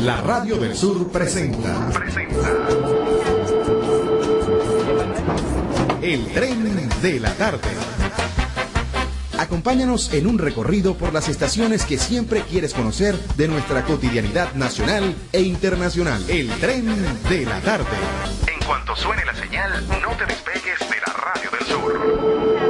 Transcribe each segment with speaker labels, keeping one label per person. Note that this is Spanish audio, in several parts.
Speaker 1: La Radio del Sur presenta El Tren de la Tarde. Acompáñanos en un recorrido por las estaciones que siempre quieres conocer de nuestra cotidianidad nacional e internacional. El Tren de la Tarde. En cuanto suene la señal, no te despegues de la Radio del Sur.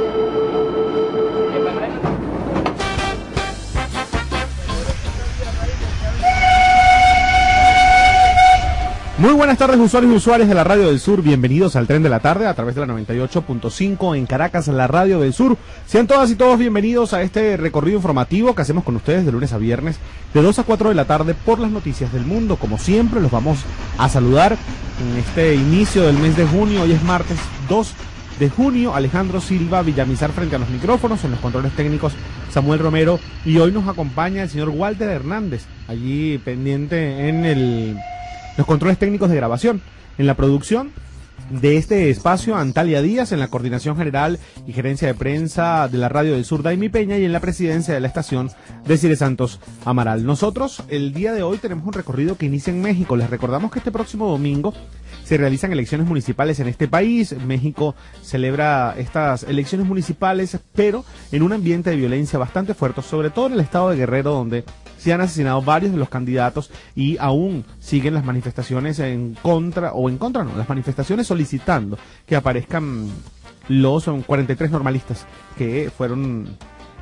Speaker 2: Muy buenas tardes, usuarios y usuarias de la Radio del Sur. Bienvenidos al Tren de la Tarde a través de la 98.5 en Caracas, la Radio del Sur. Sean todas y todos bienvenidos a este recorrido informativo que hacemos con ustedes de lunes a viernes de 2 a 4 de la tarde por las noticias del mundo. Como siempre, los vamos a saludar en este inicio del mes de junio. Hoy es martes 2 de junio. Alejandro Silva Villamizar frente a los micrófonos, en los controles técnicos Samuel Romero, y hoy nos acompaña el señor Walter Hernández, allí pendiente en los controles técnicos de grabación. En la producción de este espacio, Antalia Díaz, en la coordinación general y gerencia de prensa de la Radio del Sur, Daimi Peña, y en la presidencia de la estación, Desiree Santos Amaral. Nosotros, el día de hoy, tenemos un recorrido que inicia en México. Les recordamos que este próximo domingo se realizan elecciones municipales en este país. México celebra estas elecciones municipales, pero en un ambiente de violencia bastante fuerte, sobre todo en el estado de Guerrero, donde se han asesinado varios de los candidatos y aún siguen las manifestaciones las manifestaciones solicitando que aparezcan los 43 normalistas que fueron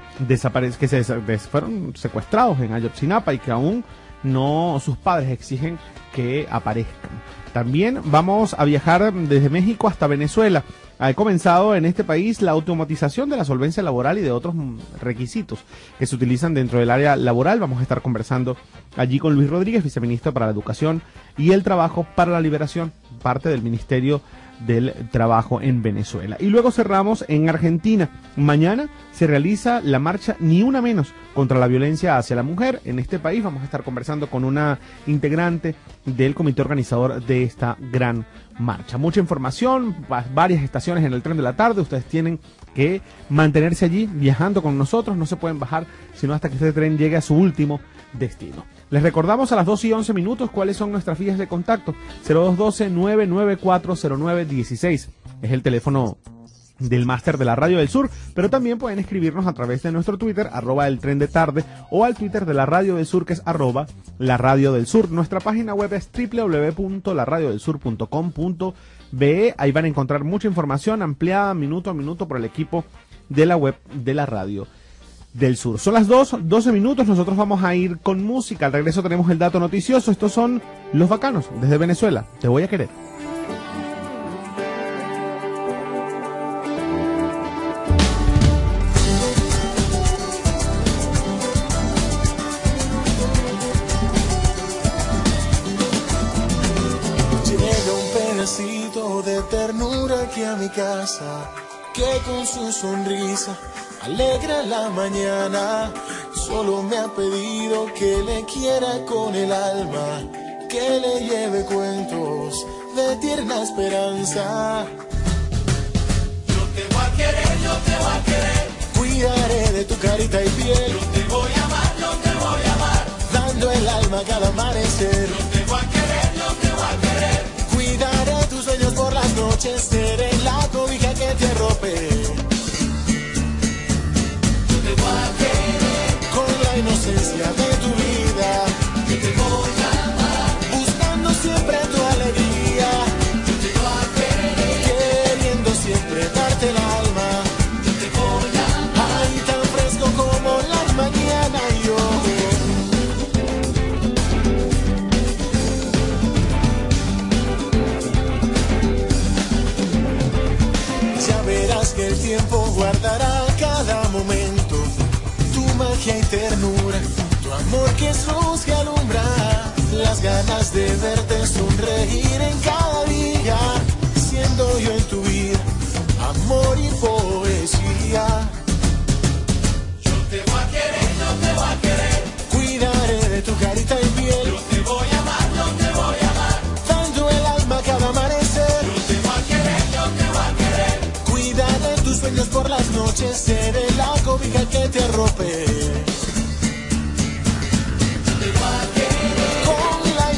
Speaker 2: fueron secuestrados en Ayotzinapa y que aún no, sus padres exigen que aparezcan. También vamos a viajar desde México hasta Venezuela. Ha comenzado en este país la automatización de la solvencia laboral y de otros requisitos que se utilizan dentro del área laboral. Vamos a estar conversando allí con Luis Rodríguez, viceministro para la Educación y el Trabajo para la Liberación, parte del Ministerio del Trabajo en Venezuela. Y luego cerramos en Argentina. Mañana se realiza la marcha Ni Una Menos contra la violencia hacia la mujer en este país. Vamos a estar conversando con una integrante del comité organizador de esta gran marcha. Mucha información, varias estaciones en el Tren de la Tarde. Ustedes tienen que mantenerse allí viajando con nosotros. No se pueden bajar sino hasta que este tren llegue a su último destino. Les recordamos a las 2:11 cuáles son nuestras vías de contacto. 0212-9940916 es el teléfono del máster de la Radio del Sur, pero también pueden escribirnos a través de nuestro Twitter, @eltrendetarde, o al Twitter de la Radio del Sur, que es @la Radio del Sur. Nuestra página web es www.laradiodelsur.com.be. Ahí van a encontrar mucha información ampliada minuto a minuto por el equipo de la web de la Radio del Sur. Son las 2:12. Nosotros vamos a ir con música. Al regreso tenemos el dato noticioso. Estos son Los Bacanos desde Venezuela. Te voy a querer.
Speaker 3: Llega un pedacito de ternura aquí a mi casa, que con su sonrisa alegra la mañana. Solo me ha pedido que le quiera con el alma, que le lleve cuentos de tierna esperanza.
Speaker 4: Yo te voy a querer, yo te voy a querer.
Speaker 3: Cuidaré de tu carita y piel.
Speaker 4: Yo te voy a amar, yo te voy a amar.
Speaker 3: Dando el alma cada amanecer.
Speaker 4: Yo te voy a querer, yo te voy a querer.
Speaker 3: Cuidaré tus sueños por las noches. Seré la cobija que te arrope. Inocencia de tu vida,
Speaker 4: yo te voy a amar,
Speaker 3: buscando siempre tu alegría,
Speaker 4: yo te voy a querer,
Speaker 3: queriendo siempre darte el alma,
Speaker 4: yo te voy a amar,
Speaker 3: ay, tan fresco como la mañana y yo. Ya verás que el tiempo guardará cada momento, magia y ternura, tu amor que es luz que alumbra, las ganas de verte sonreír en cada día, siendo yo en tu vida, amor y poesía.
Speaker 4: Yo te voy a querer, yo te voy a querer.
Speaker 3: Cuidaré de tu carita y piel.
Speaker 4: Yo te voy a amar, yo te voy a amar.
Speaker 3: Dando el alma cada amanecer.
Speaker 4: Yo te voy a querer, yo te voy a querer.
Speaker 3: Cuidaré tus sueños por las noches, seré la cobija que te arrope.
Speaker 4: Yo te voy a querer.
Speaker 3: Con la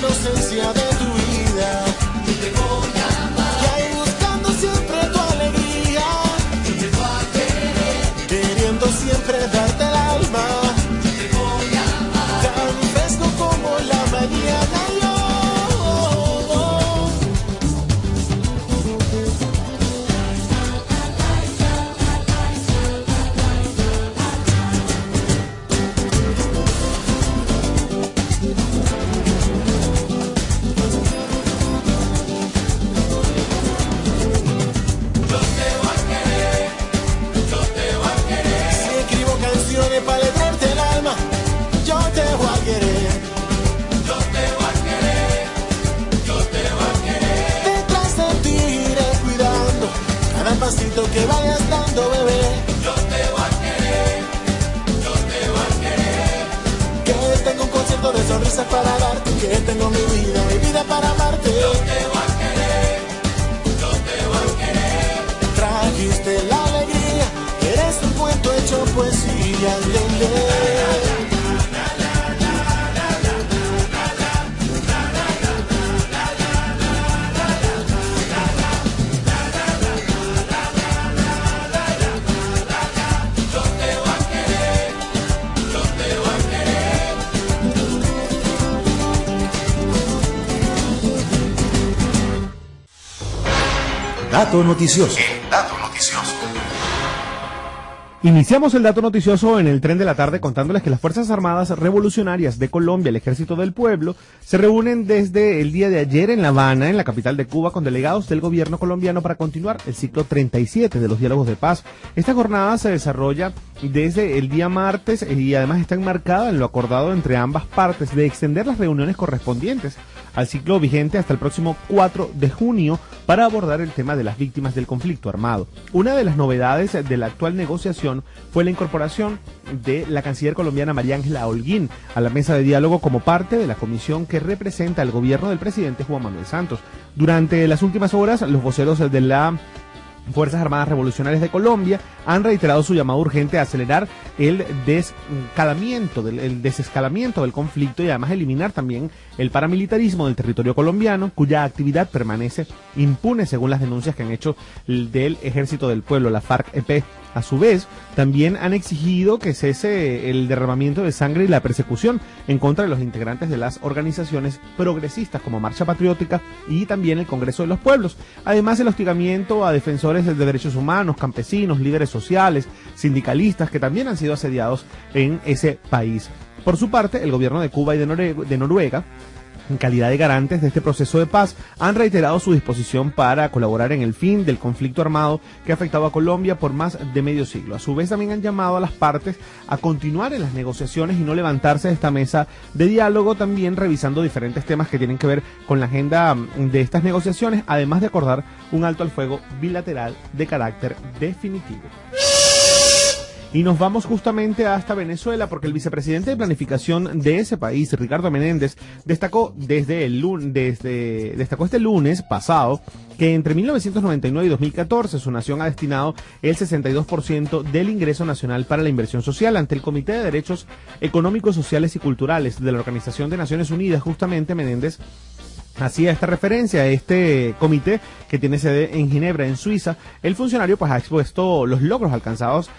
Speaker 3: sonrisa para darte, que tengo mi vida para amarte.
Speaker 4: Yo te voy a querer, yo te voy a querer.
Speaker 3: Trajiste la alegría, eres un cuento hecho poesía,
Speaker 1: Dato noticioso. El dato noticioso.
Speaker 2: Iniciamos el dato noticioso en el tren de la tarde contándoles que las Fuerzas Armadas Revolucionarias de Colombia, el Ejército del Pueblo, se reúnen desde el día de ayer en La Habana, en la capital de Cuba, con delegados del gobierno colombiano para continuar el ciclo 37 de los diálogos de paz. Esta jornada se desarrolla desde el día martes y además está enmarcada en lo acordado entre ambas partes de extender las reuniones correspondientes al ciclo vigente hasta el próximo 4 de junio para abordar el tema de las víctimas del conflicto armado. Una de las novedades de la actual negociación fue la incorporación de la canciller colombiana María Ángela Holguín a la mesa de diálogo como parte de la comisión que representa al gobierno del presidente Juan Manuel Santos. Durante las últimas horas, los voceros de la Fuerzas Armadas Revolucionarias de Colombia han reiterado su llamado urgente a acelerar el desescalamiento del conflicto y además eliminar también el paramilitarismo del territorio colombiano, cuya actividad permanece impune según las denuncias que han hecho del Ejército del Pueblo, la FARC-EP. A su vez, también han exigido que cese el derramamiento de sangre y la persecución en contra de los integrantes de las organizaciones progresistas como Marcha Patriótica y también el Congreso de los Pueblos. Además, el hostigamiento a defensores de derechos humanos, campesinos, líderes sociales, sindicalistas que también han sido asediados en ese país. Por su parte, el gobierno de Cuba y de Noruega, en calidad de garantes de este proceso de paz, han reiterado su disposición para colaborar en el fin del conflicto armado que ha afectado a Colombia por más de medio siglo. A su vez, también han llamado a las partes a continuar en las negociaciones y no levantarse de esta mesa de diálogo, también revisando diferentes temas que tienen que ver con la agenda de estas negociaciones, además de acordar un alto al fuego bilateral de carácter definitivo. Y nos vamos justamente hasta Venezuela porque el vicepresidente de Planificación de ese país, Ricardo Menéndez, destacó este lunes pasado que entre 1999 y 2014 su nación ha destinado el 62% del ingreso nacional para la inversión social. Ante el Comité de Derechos Económicos, Sociales y Culturales de la Organización de Naciones Unidas, justamente Menéndez hacía esta referencia a este comité que tiene sede en Ginebra, en Suiza. El funcionario pues ha expuesto los logros alcanzados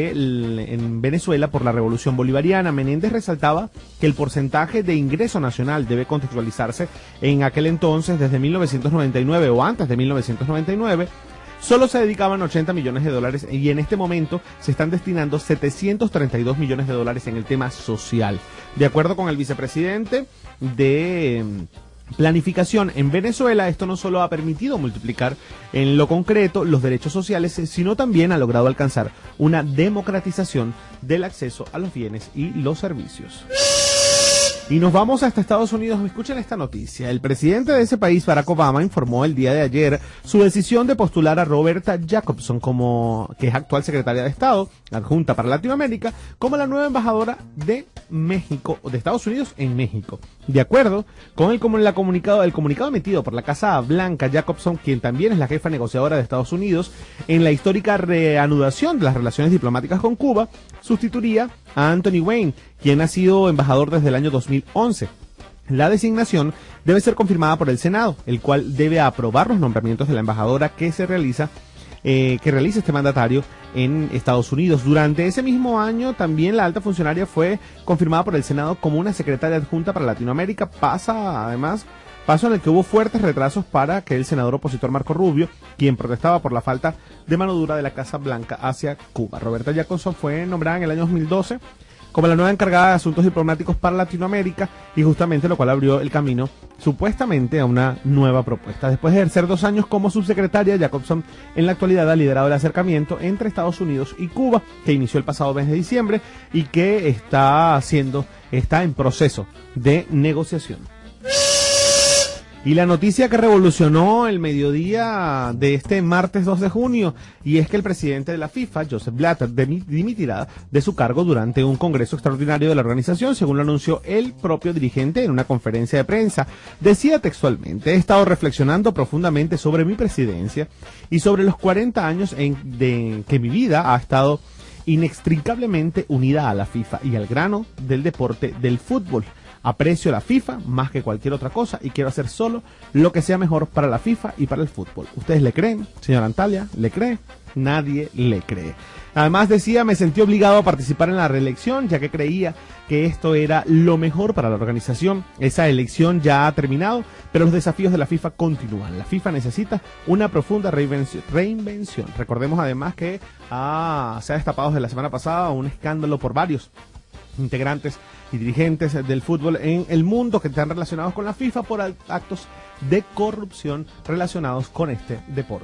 Speaker 2: en Venezuela por la revolución bolivariana. Menéndez resaltaba que el porcentaje de ingreso nacional debe contextualizarse en aquel entonces, desde 1999 o antes de 1999, solo se dedicaban 80 millones de dólares y en este momento se están destinando 732 millones de dólares en el tema social. De acuerdo con el vicepresidente de Planificación en Venezuela, esto no solo ha permitido multiplicar en lo concreto los derechos sociales, sino también ha logrado alcanzar una democratización del acceso a los bienes y los servicios. Y nos vamos hasta Estados Unidos. Escuchen esta noticia. El presidente de ese país, Barack Obama, informó el día de ayer su decisión de postular a Roberta Jacobson, que es actual secretaria de Estado adjunta para Latinoamérica, como la nueva embajadora de México, o de Estados Unidos en México. De acuerdo con el comunicado emitido por la Casa Blanca, Jacobson, quien también es la jefa negociadora de Estados Unidos en la histórica reanudación de las relaciones diplomáticas con Cuba, sustituiría a Anthony Wayne, quien ha sido embajador desde el año 2011. La designación debe ser confirmada por el Senado, el cual debe aprobar los nombramientos de la embajadora que realiza este mandatario en Estados Unidos. Durante ese mismo año también la alta funcionaria fue confirmada por el Senado como una secretaria adjunta para Latinoamérica, paso en el que hubo fuertes retrasos para que el senador opositor Marco Rubio, quien protestaba por la falta de mano dura de la Casa Blanca hacia Cuba. Roberta Jacobson fue nombrada en el año 2012 como la nueva encargada de asuntos diplomáticos para Latinoamérica, y justamente lo cual abrió el camino supuestamente a una nueva propuesta. Después de ejercer 2 años como subsecretaria, Jacobson en la actualidad ha liderado el acercamiento entre Estados Unidos y Cuba, que inició el pasado mes de diciembre y que está en proceso de negociación. Y la noticia que revolucionó el mediodía de este martes 2 de junio, y es que el presidente de la FIFA, Joseph Blatter, dimitirá de su cargo durante un congreso extraordinario de la organización, según lo anunció el propio dirigente en una conferencia de prensa. Decía textualmente: he estado reflexionando profundamente sobre mi presidencia y sobre los 40 años de que mi vida ha estado inextricablemente unida a la FIFA y al grano del deporte del fútbol. Aprecio la FIFA más que cualquier otra cosa y quiero hacer solo lo que sea mejor para la FIFA y para el fútbol. ¿Ustedes le creen? Señora Antalya, ¿le cree? Nadie le cree. Además decía: me sentí obligado a participar en la reelección ya que creía que esto era lo mejor para la organización. Esa elección ya ha terminado, pero los desafíos de la FIFA continúan. La FIFA necesita una profunda reinvención. Recordemos además que se ha destapado desde la semana pasada un escándalo por varios integrantes y dirigentes del fútbol en el mundo que están relacionados con la FIFA por actos de corrupción relacionados con este deporte.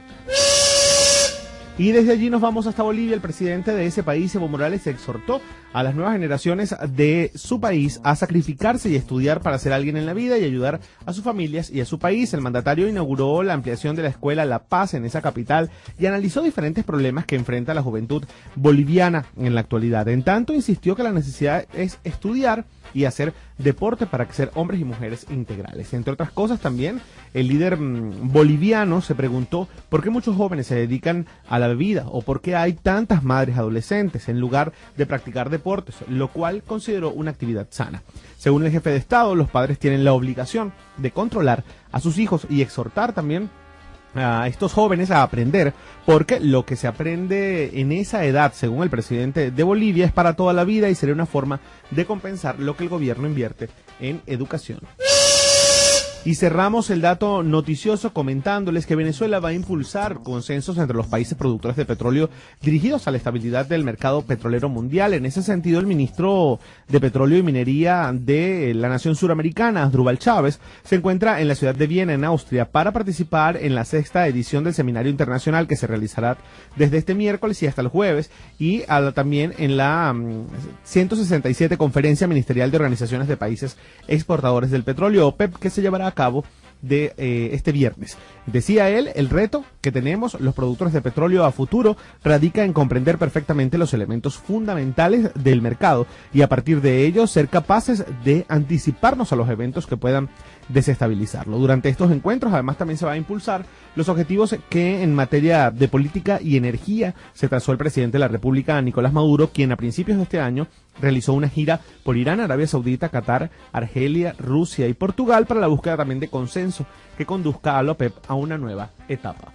Speaker 2: Y desde allí nos vamos hasta Bolivia. El presidente de ese país, Evo Morales, exhortó a las nuevas generaciones de su país a sacrificarse y estudiar para ser alguien en la vida y ayudar a sus familias y a su país. El mandatario inauguró la ampliación de la escuela La Paz en esa capital y analizó diferentes problemas que enfrenta la juventud boliviana en la actualidad. En tanto, insistió que la necesidad es estudiar y hacer deporte para ser hombres y mujeres integrales. Entre otras cosas, también el líder boliviano se preguntó por qué muchos jóvenes se dedican a la bebida o por qué hay tantas madres adolescentes en lugar de practicar deportes, lo cual consideró una actividad sana. Según el jefe de Estado, los padres tienen la obligación de controlar a sus hijos y exhortar también a estos jóvenes a aprender, porque lo que se aprende en esa edad, según el presidente de Bolivia, es para toda la vida y sería una forma de compensar lo que el gobierno invierte en educación. Y cerramos el dato noticioso comentándoles que Venezuela va a impulsar consensos entre los países productores de petróleo dirigidos a la estabilidad del mercado petrolero mundial. En ese sentido, el ministro de Petróleo y Minería de la nación suramericana, Asdrúbal Chávez, se encuentra en la ciudad de Viena, en Austria, para participar en la 6ª edición del Seminario Internacional que se realizará desde este miércoles y hasta el jueves, y también en la 167 Conferencia Ministerial de Organizaciones de Países Exportadores del Petróleo, OPEP, que se llevará a cabo de este viernes. Decía él: el reto que tenemos los productores de petróleo a futuro radica en comprender perfectamente los elementos fundamentales del mercado y a partir de ello ser capaces de anticiparnos a los eventos que puedan desestabilizarlo. Durante estos encuentros además también se va a impulsar los objetivos que en materia de política y energía se trazó el presidente de la República, Nicolás Maduro, quien a principios de este año realizó una gira por Irán, Arabia Saudita, Qatar, Argelia, Rusia y Portugal para la búsqueda también de consenso que conduzca a la OPEP a una nueva etapa.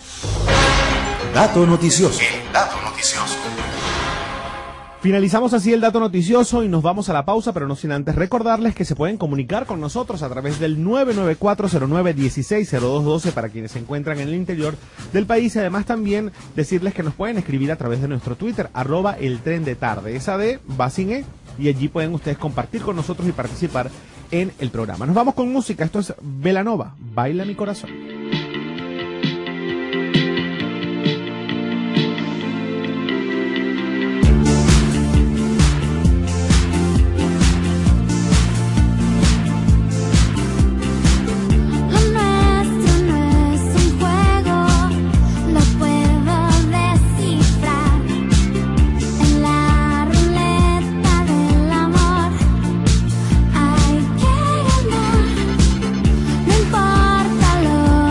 Speaker 1: Dato noticioso. El dato noticioso.
Speaker 2: Finalizamos así el dato noticioso y nos vamos a la pausa, pero no sin antes recordarles que se pueden comunicar con nosotros a través del 99409160212 para quienes se encuentran en el interior del país, y además también decirles que nos pueden escribir a través de nuestro Twitter, @eltrendetarde, esa D va sin E, y allí pueden ustedes compartir con nosotros y participar en el programa. Nos vamos con música. Esto es Belanova, Baila mi corazón.
Speaker 5: No importa lo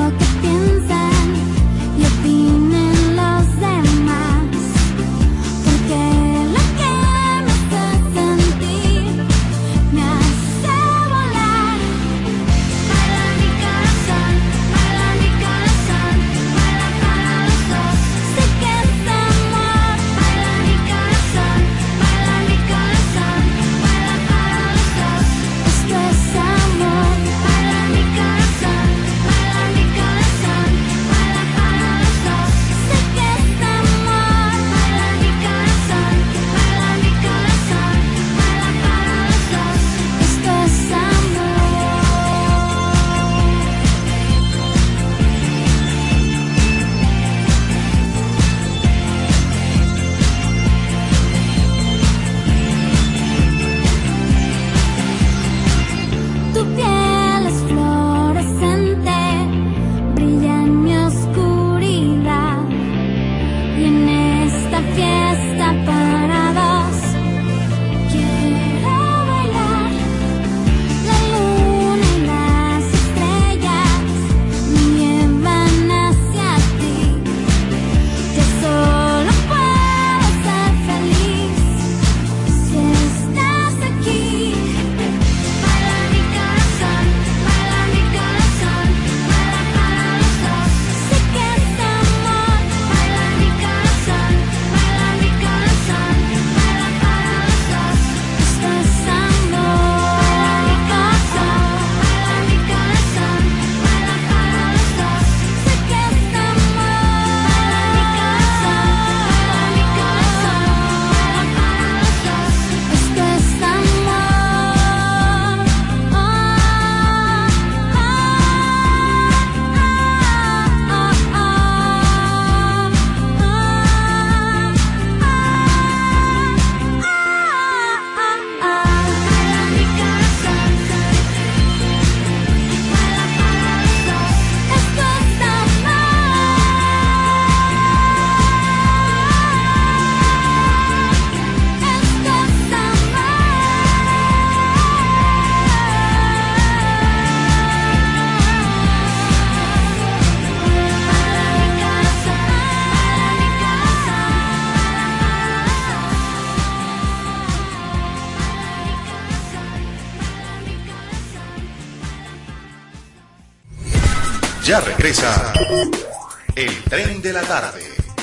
Speaker 1: Ya regresa el Tren de la Tarde.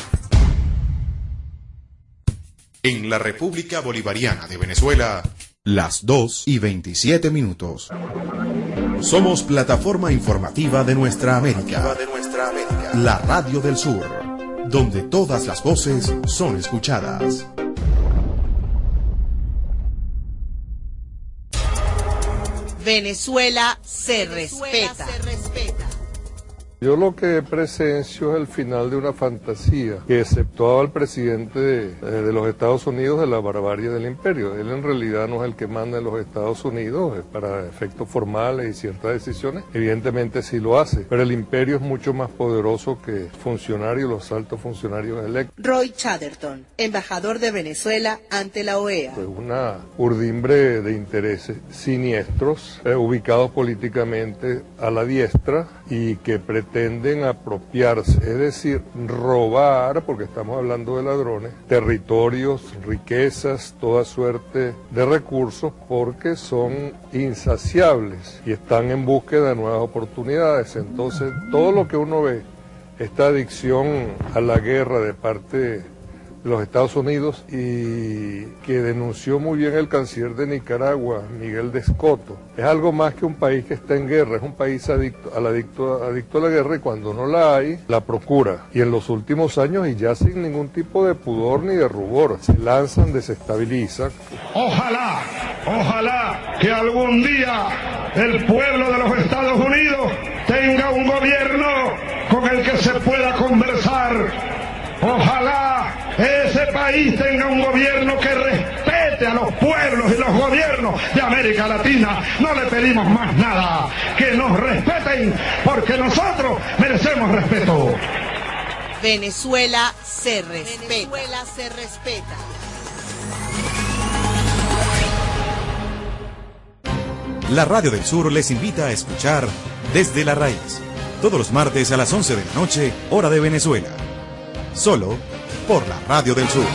Speaker 1: En la República Bolivariana de Venezuela, las 2:27. Somos plataforma informativa de nuestra América. La Radio del Sur, donde todas las voces son escuchadas.
Speaker 5: Venezuela se respeta.
Speaker 6: Yo lo que presencio es el final de una fantasía que exceptuaba al presidente de los Estados Unidos de la barbarie del imperio. Él en realidad no es el que manda en los Estados Unidos, para efectos formales y ciertas decisiones. Evidentemente sí lo hace, pero el imperio es mucho más poderoso que funcionarios, los altos funcionarios electos.
Speaker 5: Roy Chatterton, embajador de Venezuela ante la OEA.
Speaker 6: Pues una urdimbre de intereses siniestros, ubicados políticamente a la diestra y que pretenden apropiarse, es decir, robar, porque estamos hablando de ladrones, territorios, riquezas, toda suerte de recursos, porque son insaciables y están en búsqueda de nuevas oportunidades. Entonces, todo lo que uno ve, esta adicción a la guerra de parte de los Estados Unidos, y que denunció muy bien el canciller de Nicaragua, Miguel de Escoto, es algo más que un país que está en guerra, es un país adicto a la guerra, y cuando no la hay, la procura. Y en los últimos años, y ya sin ningún tipo de pudor ni de rubor, se lanzan, desestabilizan.
Speaker 7: Ojalá que algún día el pueblo de los Estados Unidos tenga un gobierno con el que se pueda conversar. Ojalá ese país tenga un gobierno que respete a los pueblos y los gobiernos de América Latina. No le pedimos más nada, que nos respeten, porque nosotros merecemos respeto.
Speaker 5: Venezuela se respeta. Venezuela se respeta.
Speaker 1: La Radio del Sur les invita a escuchar Desde la Raíz, todos los martes a las 11 de la noche, hora de Venezuela. Solo por la Radio del Sur.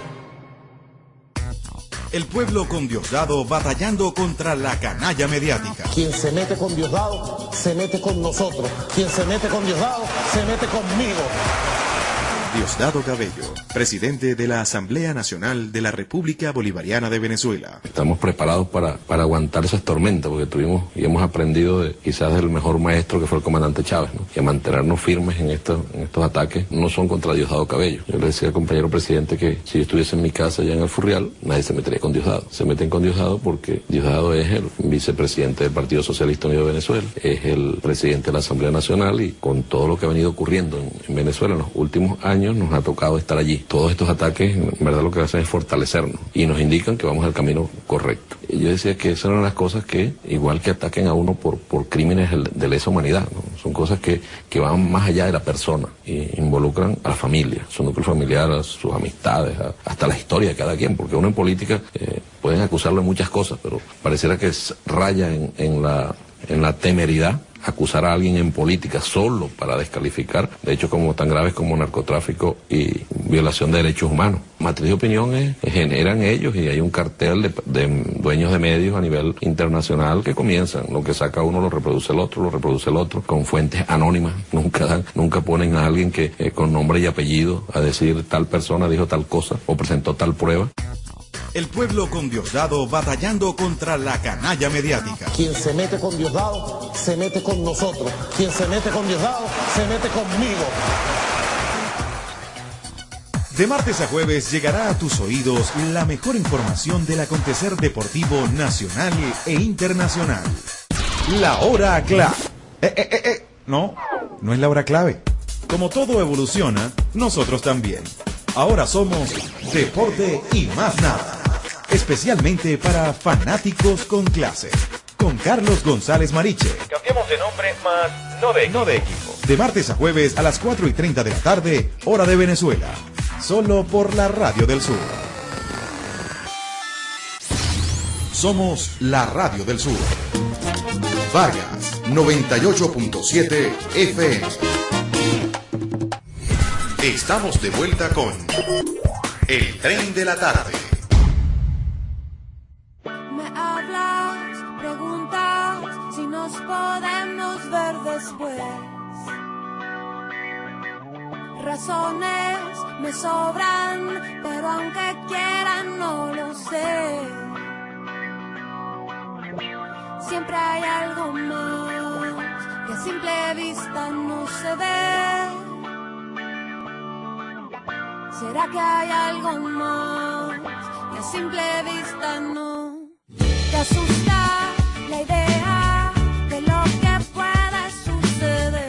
Speaker 1: El pueblo con Diosdado batallando contra la canalla mediática.
Speaker 8: Quien se mete con Diosdado, se mete con nosotros. Quien se mete con Diosdado, se mete conmigo.
Speaker 1: Diosdado Cabello, presidente de la Asamblea Nacional de la República Bolivariana de Venezuela.
Speaker 9: Estamos preparados para aguantar esas tormentas, porque tuvimos y hemos aprendido quizás del mejor maestro que fue el comandante Chávez, ¿no? Y a mantenernos firmes en estos ataques. No son contra Diosdado Cabello. Yo le decía al compañero presidente que si yo estuviese en mi casa allá en el Furrial, nadie se metería con Diosdado. Se meten con Diosdado porque Diosdado es el vicepresidente del Partido Socialista Unido de Venezuela, es el presidente de la Asamblea Nacional, y con todo lo que ha venido ocurriendo en Venezuela en los últimos años, nos ha tocado estar allí. Todos estos ataques, en verdad, lo que hacen es fortalecernos y nos indican que vamos al camino correcto. Y yo decía que esas eran las cosas que, igual que ataquen a uno por crímenes de lesa humanidad, ¿no? Son cosas que van más allá de la persona y involucran a la familia, su núcleo familiar, a sus amistades, hasta la historia de cada quien, porque uno en política pueden acusarlo de muchas cosas, pero pareciera que raya en la temeridad acusar a alguien en política solo para descalificar, de hecho como tan graves como narcotráfico y violación de derechos humanos. Matriz de opinión generan ellos, y hay un cartel de dueños de medios a nivel internacional que comienzan, lo que saca uno lo reproduce el otro, con fuentes anónimas, nunca ponen a alguien que con nombre y apellido a decir tal persona dijo tal cosa o presentó tal prueba.
Speaker 1: El pueblo con Diosdado batallando contra la canalla mediática.
Speaker 8: Quien se mete con Diosdado, se mete con nosotros. Quien se mete con Diosdado, se mete conmigo.
Speaker 1: De martes a jueves llegará a tus oídos la mejor información del acontecer deportivo nacional e internacional. La hora clave. No es la hora clave. Como todo evoluciona, nosotros también. Ahora somos Deporte y Más Nada. Especialmente para fanáticos con clase. Con Carlos González Mariche.
Speaker 10: Cambiamos de nombre, más no de equipo.
Speaker 1: De martes a jueves a las 4:30 de la tarde, hora de Venezuela. Solo por la Radio del Sur. Somos la Radio del Sur. Vargas, 98.7 FM. Estamos de vuelta con El Tren de la Tarde.
Speaker 11: Me hablas, preguntas si nos podemos ver después. Razones me sobran, pero aunque quieran no lo sé. Siempre hay algo más que a simple vista no se ve. ¿Será que hay algo más que a simple vista no? Te asusta la idea de lo que puede suceder.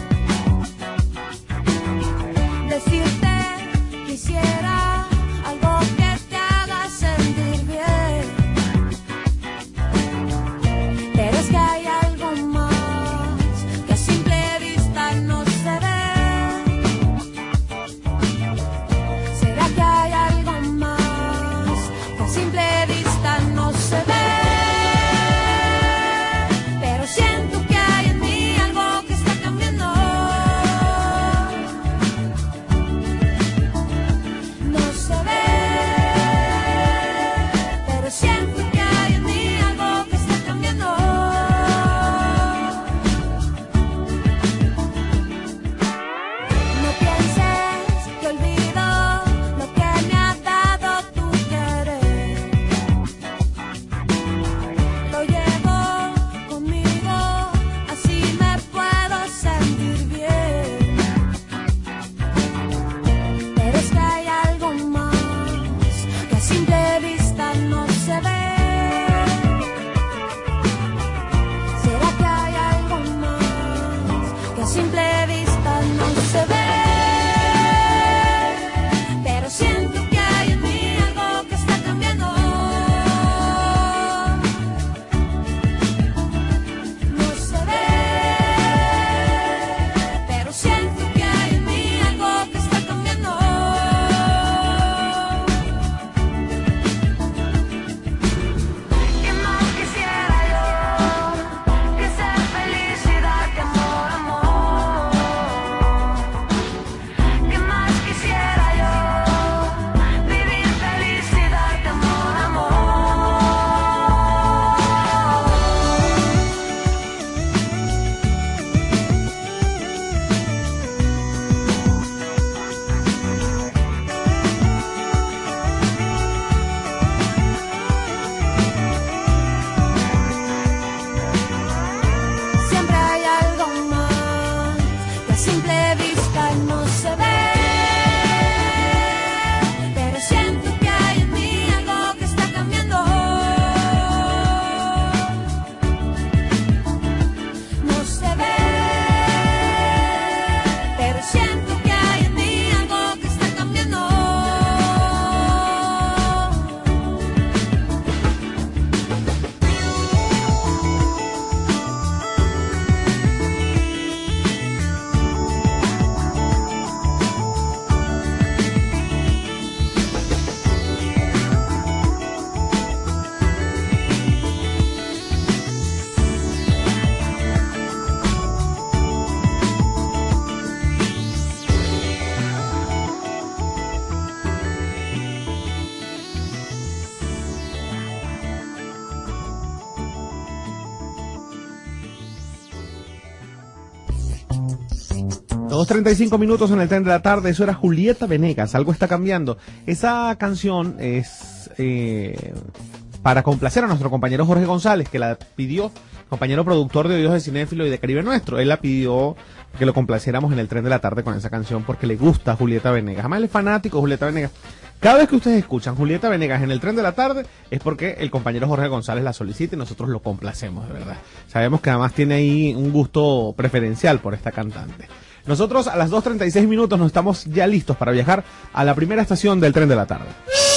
Speaker 11: Decirte quisiera algo que te haga sentir bien, pero es que hay algo más que a simple vista no se ve. ¿Será que hay algo más que a simple vista no se ve? Pero siento que hay en mí algo que está cambiando. No se ve, pero siento que hay en mí algo que está cambiando. No pienses que olvido lo que me ha dado tu querer. Lo llevo conmigo, así me puedo sentir bien. Pero es que hay algo más que a simple vista no se ve. ¿Será que hay algo más que a simple vista no se ve? Pero siento que hay en mí algo que está cambiando. No se ve, pero siento que hay en mí algo que está cambiando. ¿Qué más quisiera yo que ser felicidad, que amor, amor? ¿Qué más quisiera yo vivir felicidad, que amor, amor? Siempre hay algo más que a simple vista no se ve. Pero siento que hay en mí algo que está cambiando. No se ve, pero siento que hay en mí algo que está cambiando.
Speaker 2: 2:35 minutos en el tren de la tarde. Eso era Julieta Venegas, Algo está cambiando. Esa canción es para complacer a nuestro compañero Jorge González, que la pidió, compañero productor de Oídos de Cinéfilo y de Caribe Nuestro. Él la pidió que lo complaciéramos en el tren de la tarde con esa canción porque le gusta Julieta Venegas. Además él es fanático de Julieta Venegas. Cada vez que ustedes escuchan Julieta Venegas en el tren de la tarde es porque el compañero Jorge González la solicita y nosotros lo complacemos, de verdad. Sabemos que además tiene ahí un gusto preferencial por esta cantante. Nosotros a las 2:36 minutos nos estamos ya listos para viajar a la primera estación del tren de la tarde.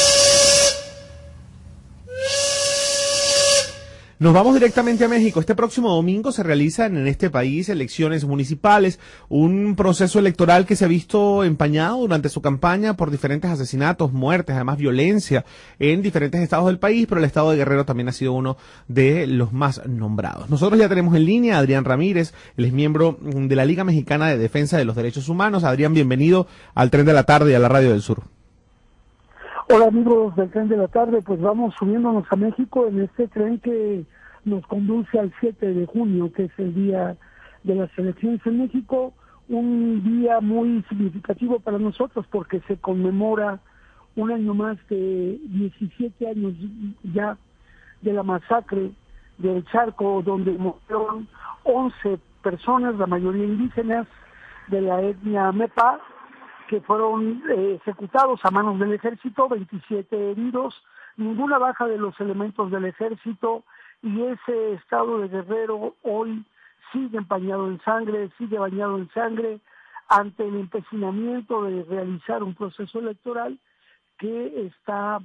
Speaker 2: Nos vamos directamente a México. Este próximo domingo se realizan en este país elecciones municipales, un proceso electoral que se ha visto empañado durante su campaña por diferentes asesinatos, muertes, además violencia en diferentes estados del país, pero el estado de Guerrero también ha sido uno de los más nombrados. Nosotros ya tenemos en línea a Adrián Ramírez, él es miembro de la Liga Mexicana de Defensa de los Derechos Humanos. Adrián, bienvenido al Tren de la Tarde y a la Radio del Sur.
Speaker 12: Hola amigos del Tren de la Tarde, pues vamos subiéndonos a México en este tren que nos conduce al 7 de junio, que es el día de las elecciones en México, un día muy significativo para nosotros porque se conmemora un año más de 17 años ya de la masacre del Charco, donde murieron 11 personas, la mayoría indígenas de la etnia Mepa, que fueron ejecutados a manos del ejército, 27 heridos, ninguna baja de los elementos del ejército, y ese estado de Guerrero hoy sigue empañado en sangre, sigue bañado en sangre ante el empecinamiento de realizar un proceso electoral que está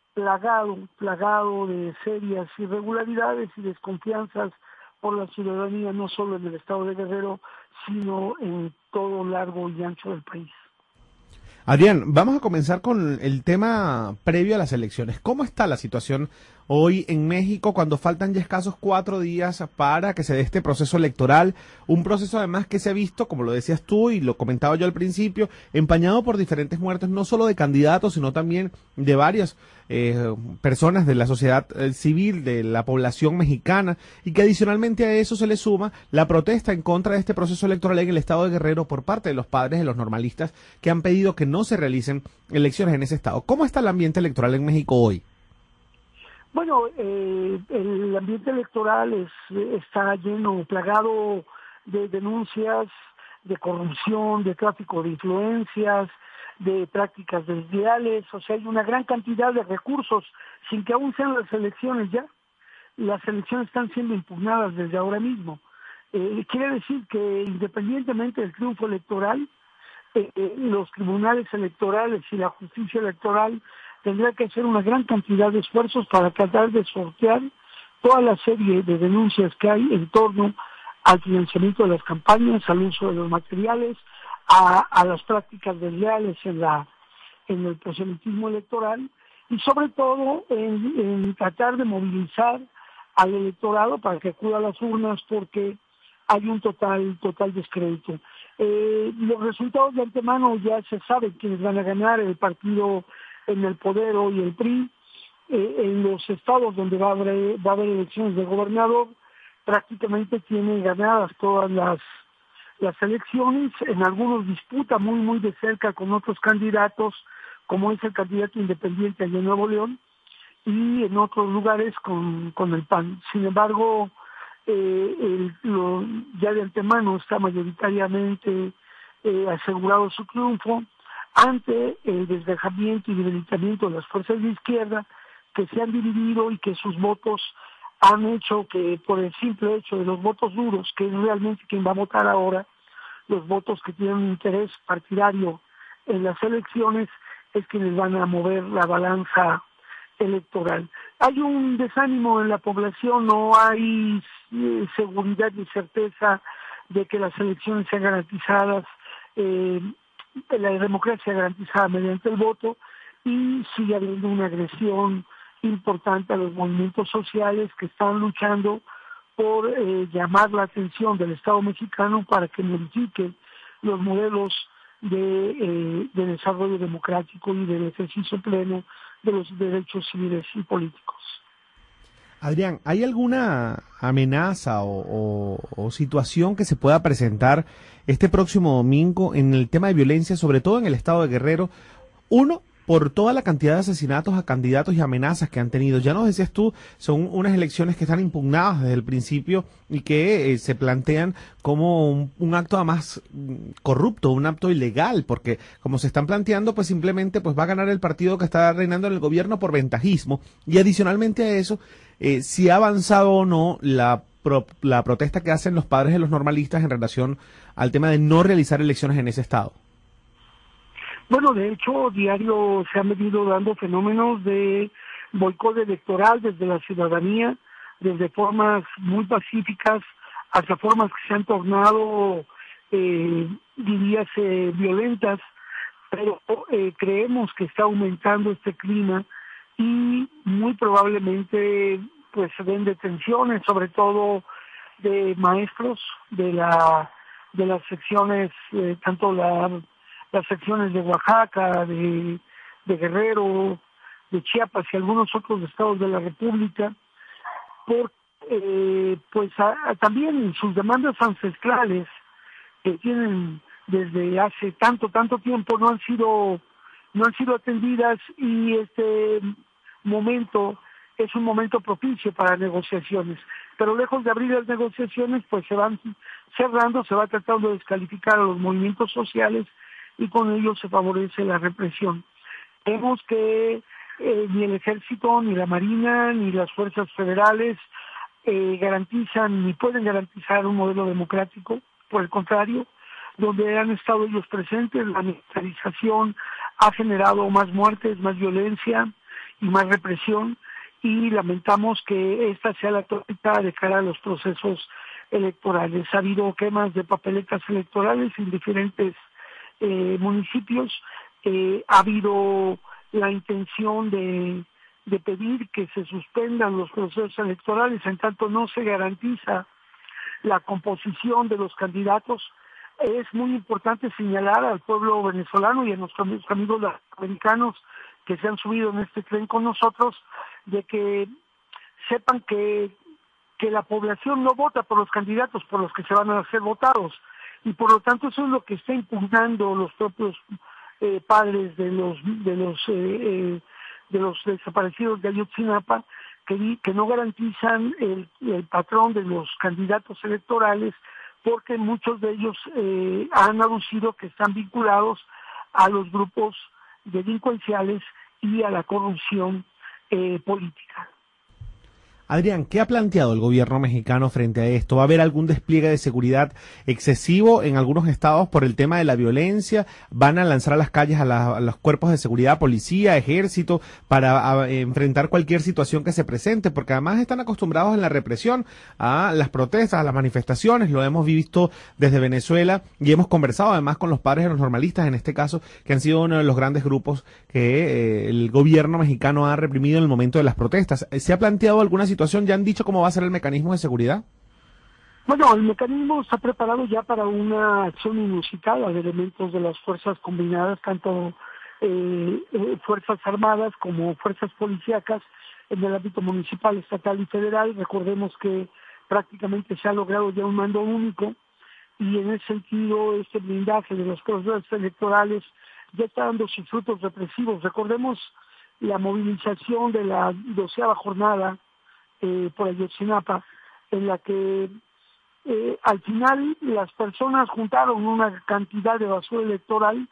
Speaker 12: plagado de serias irregularidades y desconfianzas por la ciudadanía, no solo en el estado de Guerrero, sino en todo largo y ancho del país.
Speaker 2: Adrián, vamos a comenzar con el tema previo a las elecciones. ¿Cómo está la situación hoy en México cuando faltan ya escasos 4 días para que se dé este proceso electoral? Un proceso además que se ha visto, como lo decías tú y lo comentaba yo al principio, empañado por diferentes muertes, no solo de candidatos, sino también de varias personas de la sociedad civil, de la población mexicana, y que adicionalmente a eso se le suma la protesta en contra de este proceso electoral en el estado de Guerrero por parte de los padres de los normalistas que han pedido que no se realicen elecciones en ese estado. ¿Cómo está el ambiente electoral en México hoy?
Speaker 12: Bueno, el ambiente electoral está lleno, plagado de denuncias, de corrupción, de tráfico de influencias, de prácticas desleales, o sea, hay una gran cantidad de recursos, sin que aún sean las elecciones ya. Las elecciones están siendo impugnadas desde ahora mismo. Quiere decir que independientemente del triunfo electoral, los tribunales electorales y la justicia electoral tendrá que hacer una gran cantidad de esfuerzos para tratar de sortear toda la serie de denuncias que hay en torno al financiamiento de las campañas, al uso de los materiales, a las prácticas desleales en el proselitismo electoral, y sobre todo en tratar de movilizar al electorado para que acuda a las urnas, porque hay un total descrédito. Los resultados de antemano ya se sabe quiénes van a ganar: el partido en el poder hoy, el PRI. En los estados donde va a haber elecciones de gobernador, prácticamente tiene ganadas todas las elecciones. En algunos disputa muy de cerca con otros candidatos, como es el candidato independiente de Nuevo León, y en otros lugares con el PAN. Sin embargo, ya de antemano está mayoritariamente asegurado su triunfo ante el desgajamiento y debilitamiento de las fuerzas de izquierda, que se han dividido y que sus votos han hecho que, por el simple hecho de los votos duros, que es realmente quien va a votar ahora, los votos que tienen un interés partidario en las elecciones, es quienes van a mover la balanza electoral. Hay un desánimo en la población, no hay seguridad ni certeza de que las elecciones sean garantizadas, la democracia garantizada mediante el voto, y sigue habiendo una agresión importante a los movimientos sociales que están luchando por llamar la atención del Estado mexicano para que modifique los modelos de desarrollo democrático y del ejercicio pleno de los derechos civiles y políticos.
Speaker 2: Adrián, ¿hay alguna amenaza o situación que se pueda presentar este próximo domingo en el tema de violencia, sobre todo en el estado de Guerrero? Uno, por toda la cantidad de asesinatos a candidatos y amenazas que han tenido. Ya nos decías tú, son unas elecciones que están impugnadas desde el principio y que se plantean como un acto además corrupto, un acto ilegal, porque como se están planteando, pues simplemente pues va a ganar el partido que está reinando en el gobierno por ventajismo. Y adicionalmente a eso, si ha avanzado o no la protesta que hacen los padres de los normalistas en relación al tema de no realizar elecciones en ese estado.
Speaker 12: Bueno, de hecho, diario se han venido dando fenómenos de boicot electoral desde la ciudadanía, desde formas muy pacíficas hasta formas que se han tornado, diríase, violentas, pero creemos que está aumentando este clima y muy probablemente pues se den detenciones, sobre todo de maestros de las secciones, tanto las secciones de Oaxaca, de Guerrero, de Chiapas y algunos otros estados de la República, también sus demandas ancestrales que tienen desde hace tanto tiempo no han sido atendidas, y este momento es un momento propicio para negociaciones, pero lejos de abrir las negociaciones, pues se van cerrando, se va tratando de descalificar a los movimientos sociales, y con ello se favorece la represión. Vemos que ni el Ejército, ni la Marina, ni las fuerzas federales garantizan ni pueden garantizar un modelo democrático. Por el contrario, donde han estado ellos presentes, la militarización ha generado más muertes, más violencia y más represión, y lamentamos que esta sea la tónica de cara a los procesos electorales. Ha habido quemas de papeletas electorales en diferentes municipios, ha habido la intención de pedir que se suspendan los procesos electorales en tanto no se garantiza la composición de los candidatos. Es muy importante señalar al pueblo venezolano y a nuestros amigos latinoamericanos que se han subido en este tren con nosotros, de que sepan que la población no vota por los candidatos por los que se van a ser votados, y por lo tanto eso es lo que está impugnando los propios padres de los desaparecidos de Ayotzinapa, que no garantizan el patrón de los candidatos electorales, porque muchos de ellos han aducido que están vinculados a los grupos delincuenciales y a la corrupción política.
Speaker 2: Adrián, ¿qué ha planteado el gobierno mexicano frente a esto? ¿Va a haber algún despliegue de seguridad excesivo en algunos estados por el tema de la violencia? ¿Van a lanzar a las calles a los cuerpos de seguridad, policía, ejército, para enfrentar cualquier situación que se presente? Porque además están acostumbrados en la represión a las protestas, a las manifestaciones, lo hemos visto desde Venezuela, y hemos conversado además con los padres de los normalistas, en este caso, que han sido uno de los grandes grupos que el gobierno mexicano ha reprimido en el momento de las protestas. ¿Se ha planteado alguna situación? ¿Ya han dicho cómo va a ser el mecanismo de seguridad?
Speaker 12: Bueno, el mecanismo está preparado ya para una acción inusitada de elementos de las fuerzas combinadas, tanto fuerzas armadas como fuerzas policíacas en el ámbito municipal, estatal y federal. Recordemos que prácticamente se ha logrado ya un mando único, y en ese sentido este blindaje de los procesos electorales ya está dando sus frutos represivos. Recordemos la movilización de la 12ª jornada por Ayotzinapa, en la que al final las personas juntaron una cantidad de basura electoral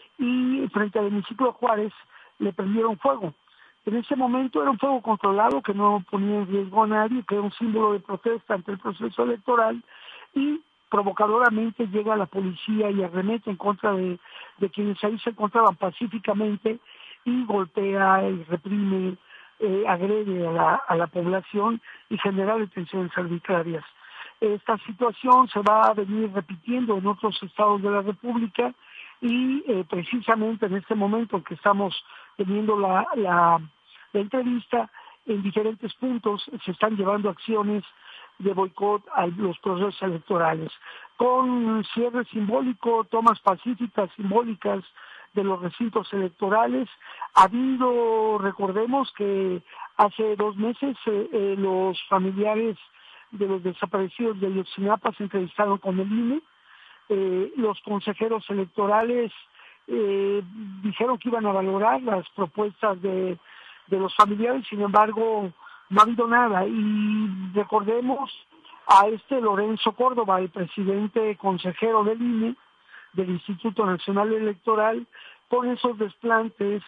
Speaker 12: y frente al hemiciclo de Juárez le prendieron fuego. En ese momento era un fuego controlado que no ponía en riesgo a nadie, que era un símbolo de protesta ante el proceso electoral, y provocadoramente llega la policía y arremete en contra de quienes ahí se encontraban pacíficamente, y golpea y reprime, agrede a la población y genera detenciones arbitrarias. Esta situación se va a venir repitiendo en otros estados de la República, y precisamente en este momento en que estamos teniendo la entrevista, en diferentes puntos se están llevando acciones de boicot a los procesos electorales, con cierre simbólico, tomas pacíficas simbólicas de los recintos electorales. Ha habido, recordemos que hace 2 meses los familiares de los desaparecidos de Ayotzinapa se entrevistaron con el INE. Los consejeros electorales dijeron que iban a valorar las propuestas de los familiares, sin embargo no ha habido nada. Y recordemos a Lorenzo Córdoba, el presidente consejero del INE, del Instituto Nacional Electoral, con esos desplantes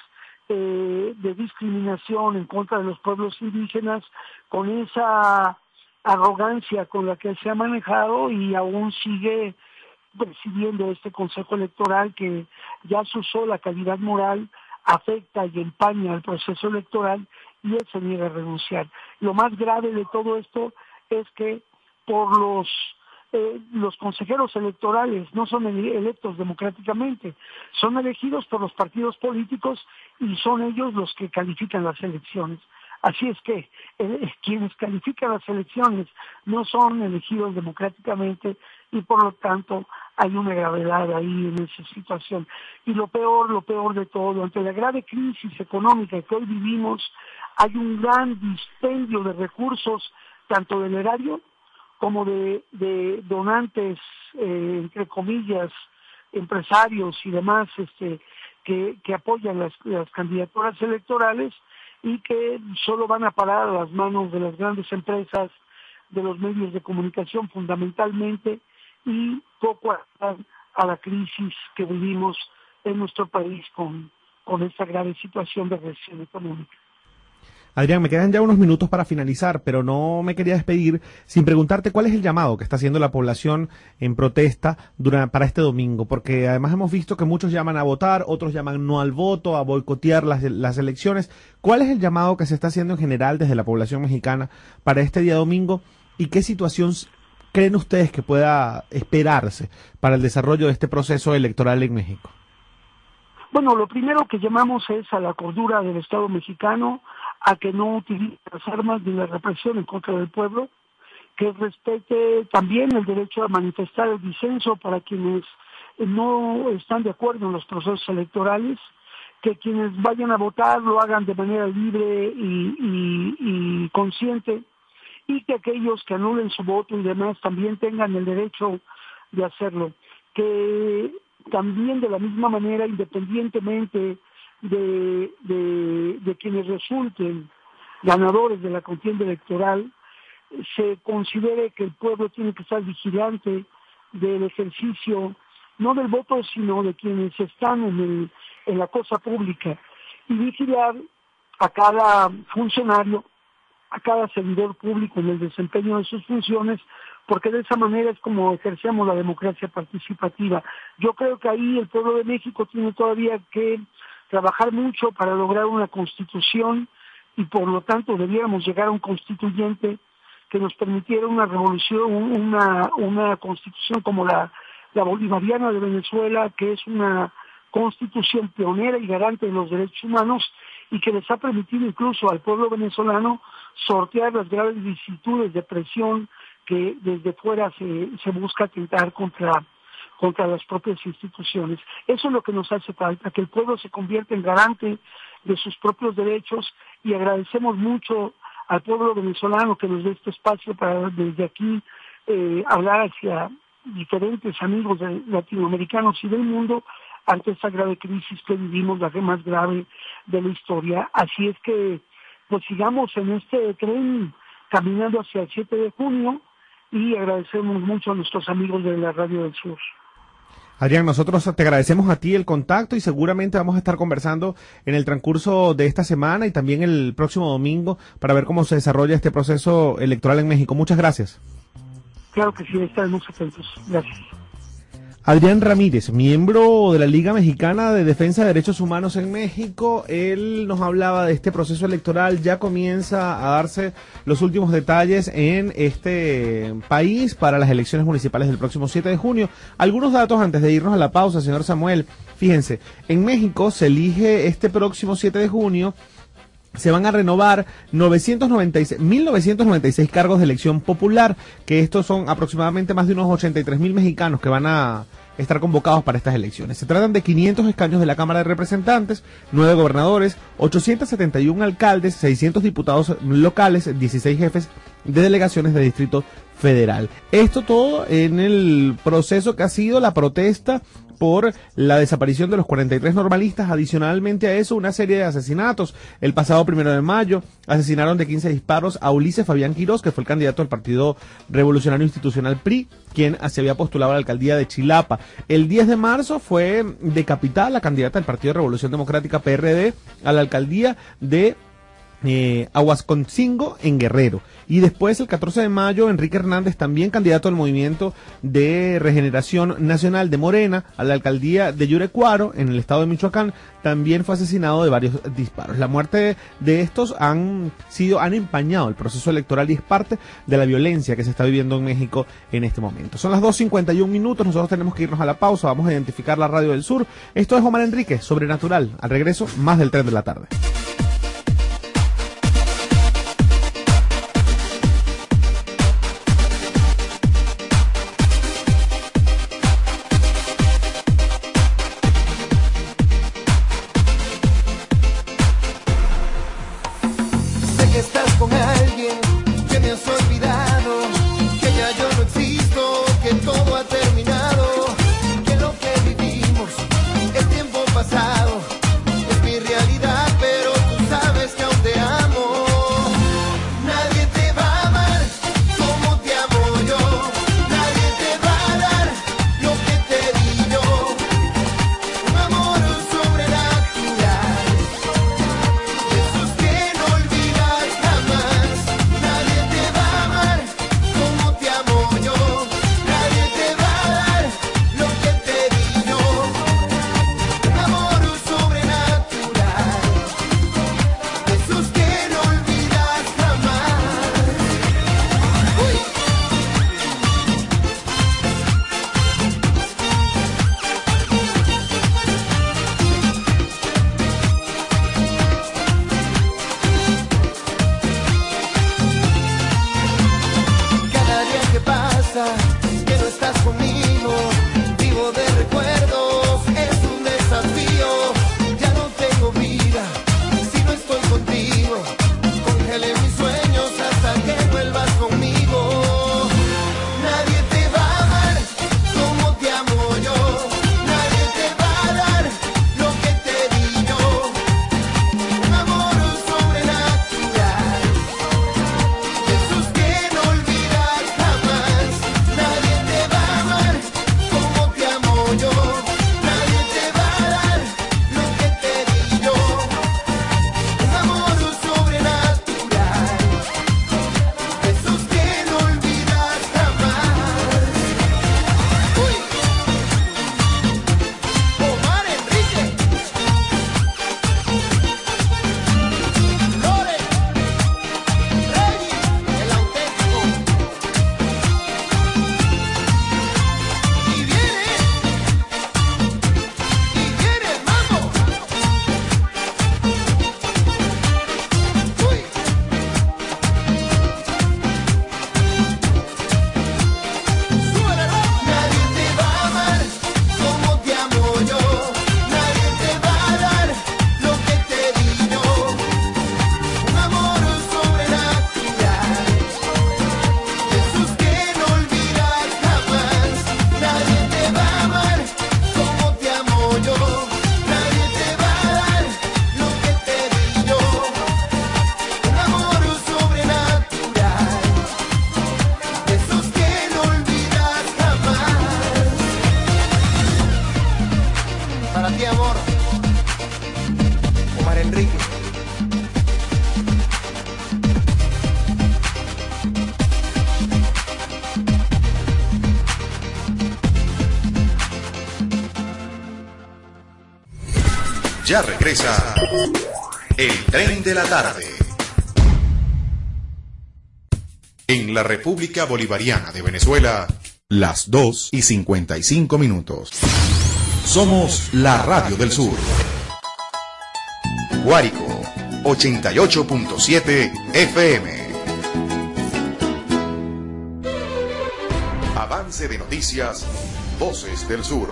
Speaker 12: de discriminación en contra de los pueblos indígenas, con esa arrogancia con la que se ha manejado, y aún sigue presidiendo este Consejo Electoral, que ya su sola calidad moral afecta y empaña el proceso electoral, y él se niega a renunciar. Lo más grave de todo esto es que por los consejeros electorales no son electos democráticamente, son elegidos por los partidos políticos, y son ellos los que califican las elecciones. Así es que quienes califican las elecciones no son elegidos democráticamente, y por lo tanto hay una gravedad ahí en esa situación. Y lo peor de todo, ante la grave crisis económica que hoy vivimos, hay un gran dispendio de recursos, tanto del erario como de donantes, entre comillas, empresarios y demás que apoyan las candidaturas electorales y que solo van a parar a las manos de las grandes empresas, de los medios de comunicación fundamentalmente, y poco a la crisis que vivimos en nuestro país con esta grave situación de recesión económica.
Speaker 2: Adrián, me quedan ya unos minutos para finalizar, pero no me quería despedir sin preguntarte cuál es el llamado que está haciendo la población en protesta para este domingo, porque además hemos visto que muchos llaman a votar, otros llaman no al voto, a boicotear las elecciones. ¿Cuál es el llamado que se está haciendo en general desde la población mexicana para este día domingo y qué situación creen ustedes que pueda esperarse para el desarrollo de este proceso electoral en México?
Speaker 12: Bueno, lo primero que llamamos es a la cordura del Estado mexicano, a que no utilice las armas ni la represión en contra del pueblo, que respete también el derecho a manifestar el disenso para quienes no están de acuerdo en los procesos electorales, que quienes vayan a votar lo hagan de manera libre y consciente, y que aquellos que anulen su voto y demás también tengan el derecho de hacerlo. Que también de la misma manera, independientemente de quienes resulten ganadores de la contienda electoral, se considere que el pueblo tiene que estar vigilante del ejercicio, no del voto, sino de quienes están en la cosa pública, y vigilar a cada funcionario, a cada servidor público en el desempeño de sus funciones, porque de esa manera es como ejercemos la democracia participativa. Yo creo que ahí el pueblo de México tiene todavía que trabajar mucho para lograr una constitución, y por lo tanto debiéramos llegar a un constituyente que nos permitiera una revolución, una constitución como la bolivariana de Venezuela, que es una constitución pionera y garante de los derechos humanos, y que les ha permitido incluso al pueblo venezolano sortear las graves vicisitudes de presión que desde fuera se busca atentar contra las propias instituciones. Eso es lo que nos hace falta, que el pueblo se convierta en garante de sus propios derechos, y agradecemos mucho al pueblo venezolano que nos dé este espacio para desde aquí hablar hacia diferentes amigos latinoamericanos y del mundo ante esta grave crisis que vivimos, la más grave de la historia. Así es que pues sigamos en este tren caminando hacia el 7 de junio y agradecemos mucho a nuestros amigos de la Radio del Sur.
Speaker 2: Adrián, nosotros te agradecemos a ti el contacto y seguramente vamos a estar conversando en el transcurso de esta semana y también el próximo domingo para ver cómo se desarrolla este proceso electoral en México. Muchas gracias.
Speaker 12: Claro que sí, estaremos atentos. Gracias.
Speaker 2: Adrián Ramírez, miembro de la Liga Mexicana de Defensa de Derechos Humanos en México, él nos hablaba de este proceso electoral, ya comienza a darse los últimos detalles en este país para las elecciones municipales del próximo 7 de junio. Algunos datos antes de irnos a la pausa, señor Samuel. Fíjense, en México se elige este próximo 7 de junio, se van a renovar 1.996 cargos de elección popular, que estos son aproximadamente más de unos 83,000 mexicanos que van a estar convocados para estas elecciones. Se tratan de 500 escaños de la Cámara de Representantes, 9 gobernadores, 871 alcaldes, 600 diputados locales, 16 jefes de delegaciones de Distrito Federal. Esto todo en el proceso que ha sido la protesta por la desaparición de los 43 normalistas. Adicionalmente a eso, una serie de asesinatos. El pasado 1 de mayo asesinaron de 15 disparos a Ulises Fabián Quirós, que fue el candidato del Partido Revolucionario Institucional PRI, quien se había postulado a la alcaldía de Chilapa. El 10 de marzo fue decapitada la candidata del Partido de Revolución Democrática PRD a la alcaldía de Aguasconcingo en Guerrero. Y después el 14 de mayo Enrique Hernández, también candidato al Movimiento de Regeneración Nacional de Morena a la alcaldía de Yurecuaro en el estado de Michoacán, también fue asesinado de varios disparos. La muerte de estos han empañado el proceso electoral y es parte de la violencia que se está viviendo en México en este momento. Son las 2:51 minutos, nosotros tenemos que irnos a la pausa, vamos a identificar la Radio del Sur. Esto es Omar Enrique, Sobrenatural. Al regreso, más del Tren de la Tarde.
Speaker 3: Que todo ha terminado, que lo que viví pasa que no estás conmigo, vivo de recuerdos, es un desafío, ya no tengo vida si no estoy contigo, congelé mis sueños hasta que vuelvas conmigo. Nadie te va a amar como te amo yo, nadie te va a dar lo que te di yo, un amor sobrenatural, esos que no olvidas jamás. Nadie te va a amar como te amo yo, nadie te va a dar lo que te di yo, un amor sobrenatural, esos que no olvidas jamás. Uy. Omar Enrique, Lore, Reggie, el auténtico. Y viene el mambo. Uy. Súbelo. Nadie te va a amar como te amo yo, nadie te va a dar lo que te di yo, un amor sobrenatural, esos que no olvidas jamás. Nadie te va a amar como te amo yo, nadie te va a dar lo que te di yo, un amor sobrenatural, esos que no olvidas jamás. Para ti, amor, Omar Enrique.
Speaker 1: Ya regresa el tren de la tarde. En la República Bolivariana de Venezuela, las 2:55. Somos la Radio del Sur. Guárico, 88.7 FM. Avance de noticias, Voces del Sur.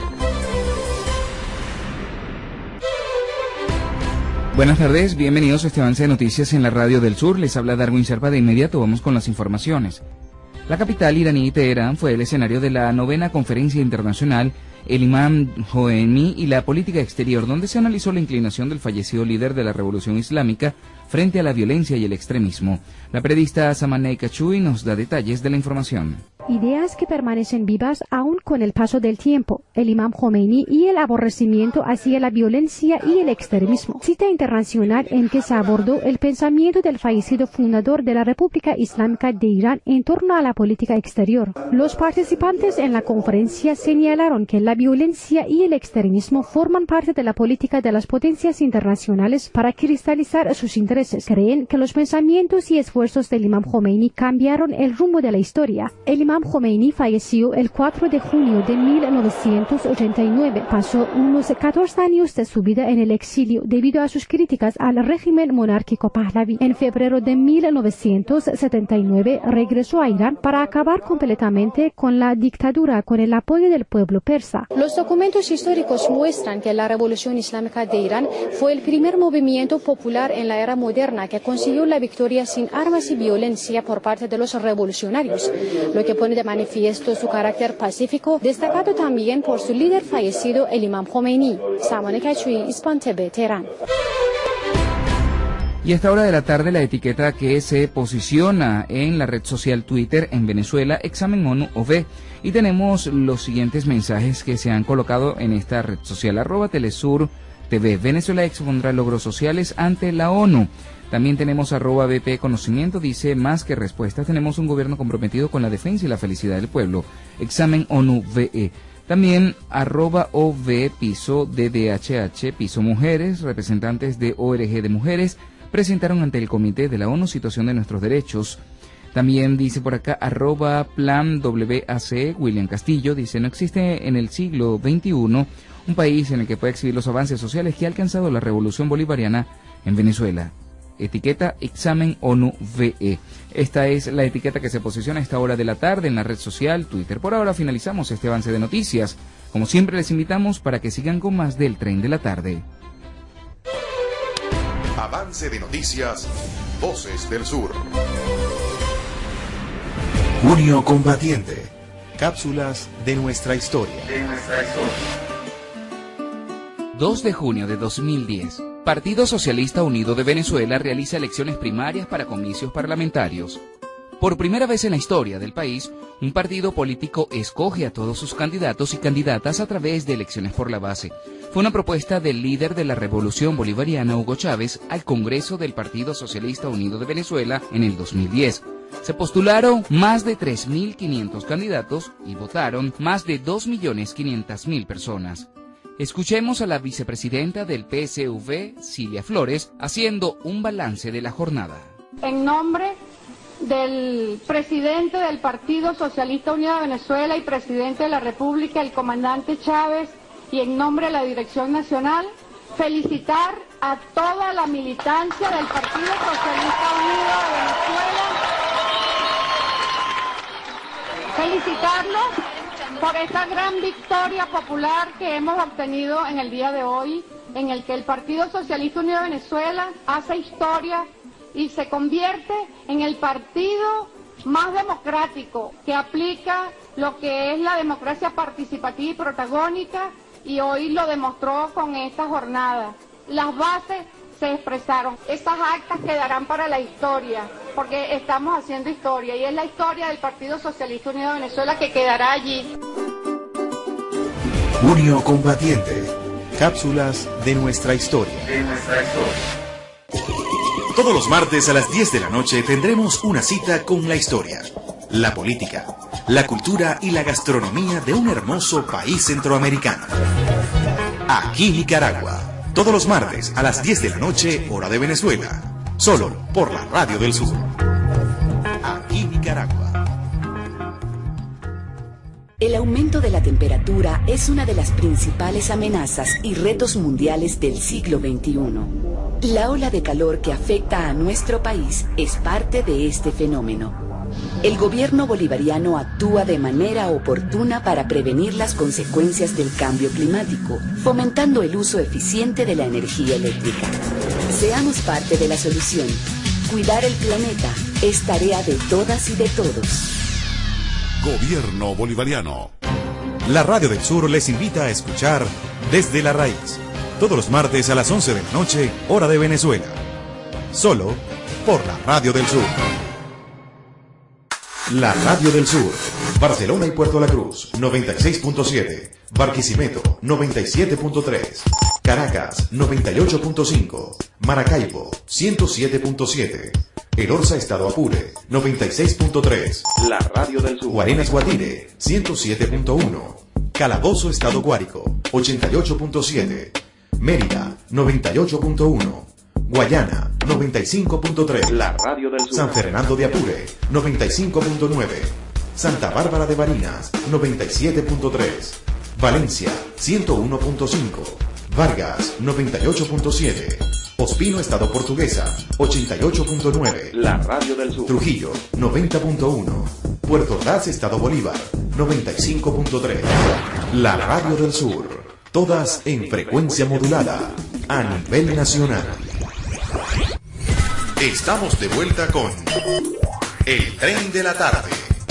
Speaker 13: Buenas tardes, bienvenidos a este avance de noticias en la Radio del Sur. Les habla Darwin Serpa. De inmediato vamos con las informaciones. La capital iraní, Teherán, fue el escenario de la 9ª conferencia internacional El Imam Khomeini y la política exterior, donde se analizó la inclinación del fallecido líder de la Revolución Islámica frente a la violencia y el extremismo. La periodista Samaneh Kachui nos da detalles de la información.
Speaker 14: Ideas que permanecen vivas aún con el paso del tiempo, el Imam Khomeini y el aborrecimiento hacia la violencia y el extremismo. Cita internacional en que se abordó el pensamiento del fallecido fundador de la República Islámica de Irán en torno a la política exterior. Los participantes en la conferencia señalaron que la violencia y el extremismo forman parte de la política de las potencias internacionales para cristalizar sus intereses. Creen que los pensamientos y esfuerzos del Imam Khomeini cambiaron el rumbo de la historia. El Imam Khomeini falleció el 4 de junio de 1989. Pasó unos 14 años de su vida en el exilio debido a sus críticas al régimen monárquico Pahlaví. En febrero de 1979 regresó a Irán para acabar completamente con la dictadura con el apoyo del pueblo persa. Los documentos históricos muestran que la Revolución Islámica de Irán fue el primer movimiento popular en la era moderna que consiguió la victoria sin armas y violencia por parte de los revolucionarios, lo que pone de manifiesto su carácter pacífico, destacado también por su líder fallecido, el Imam Khomeini. Samaneh Kachui, Hispan TV, Teherán.
Speaker 13: Y a esta hora de la tarde, la etiqueta que se posiciona en la red social Twitter en Venezuela, Examen ONU OV. Y tenemos los siguientes mensajes que se han colocado en esta red social, @Telesur TV. Venezuela expondrá logros sociales ante la ONU. También tenemos @BP Conocimiento, dice, más que respuestas, tenemos un gobierno comprometido con la defensa y la felicidad del pueblo. Examen ONU VE. También @OV Piso DDHH, Piso Mujeres, representantes de ORG de mujeres, presentaron ante el Comité de la ONU situación de nuestros derechos. También dice por acá, @Plan WAC, William Castillo, dice, no existe en el siglo XXI un país en el que pueda exhibir los avances sociales que ha alcanzado la revolución bolivariana en Venezuela. etiqueta Examen ONU VE. Esta es la etiqueta que se posiciona a esta hora de la tarde en la red social Twitter. Por ahora finalizamos este avance de noticias. Como siempre les invitamos para que sigan con más del Tren de la Tarde.
Speaker 1: Avance de noticias, Voces del Sur. Junio Combatiente. Cápsulas de nuestra historia.
Speaker 13: 2 de junio de 2010. Partido Socialista Unido de Venezuela realiza elecciones primarias para comicios parlamentarios. Por primera vez en la historia del país, un partido político escoge a todos sus candidatos y candidatas a través de elecciones por la base. Fue una propuesta del líder de la Revolución Bolivariana, Hugo Chávez, al Congreso del Partido Socialista Unido de Venezuela en el 2010. Se postularon más de 3.500 candidatos y votaron más de 2.500.000 personas. Escuchemos a la vicepresidenta del PSV, Cilia Flores, haciendo un balance de la jornada.
Speaker 15: En nombre del presidente del Partido Socialista Unido de Venezuela y presidente de la República, el comandante Chávez, y en nombre de la Dirección Nacional, felicitar a toda la militancia del Partido Socialista Unido de Venezuela, felicitarlos por esta gran victoria popular que hemos obtenido en el día de hoy, en el que el Partido Socialista Unido de Venezuela hace historia y se convierte en el partido más democrático que aplica lo que es la democracia participativa y protagónica, y hoy lo demostró con esta jornada. Las bases se expresaron. Estas actas quedarán para la historia, porque estamos haciendo historia, y es la historia del Partido Socialista Unido de Venezuela que quedará allí.
Speaker 1: Junio Combatiente. Cápsulas de nuestra historia. Todos los martes a las 10 de la noche tendremos una cita con la historia, la política, la cultura y la gastronomía de un hermoso país centroamericano. Aquí Nicaragua. Todos los martes a las 10 de la noche, hora de Venezuela. Solo por la Radio del Sur. Aquí Nicaragua.
Speaker 16: El aumento de la temperatura es una de las principales amenazas y retos mundiales del siglo XXI. La ola de calor que afecta a nuestro país es parte de este fenómeno. El gobierno bolivariano actúa de manera oportuna para prevenir las consecuencias del cambio climático, fomentando el uso eficiente de la energía eléctrica. Seamos parte de la solución. Cuidar el planeta es tarea de todas y de todos.
Speaker 1: Gobierno bolivariano. La Radio del Sur les invita a escuchar Desde la Raíz, todos los martes a las 11 de la noche, hora de Venezuela. Solo por la Radio del Sur. La Radio del Sur. Barcelona y Puerto La Cruz, 96.7. Barquisimeto, 97.3. Caracas, 98.5. Maracaibo, 107.7. El Orza Estado Apure, 96.3. La Radio del Sur. Guarenas Guatire, 107.1. Calabozo Estado Guárico, 88.7. Mérida, 98.1. Guayana, 95.3. La Radio del Sur. San Fernando de Apure, 95.9. Santa Bárbara de Barinas, 97.3. Valencia, 101.5. Vargas, 98.7. Ospino Estado Portuguesa, 88.9. La Radio del Sur. Trujillo, 90.1. Puerto Ordaz Estado Bolívar, 95.3. La Radio del Sur. Todas en frecuencia modulada, a nivel nacional. Estamos de vuelta con El Tren de la Tarde.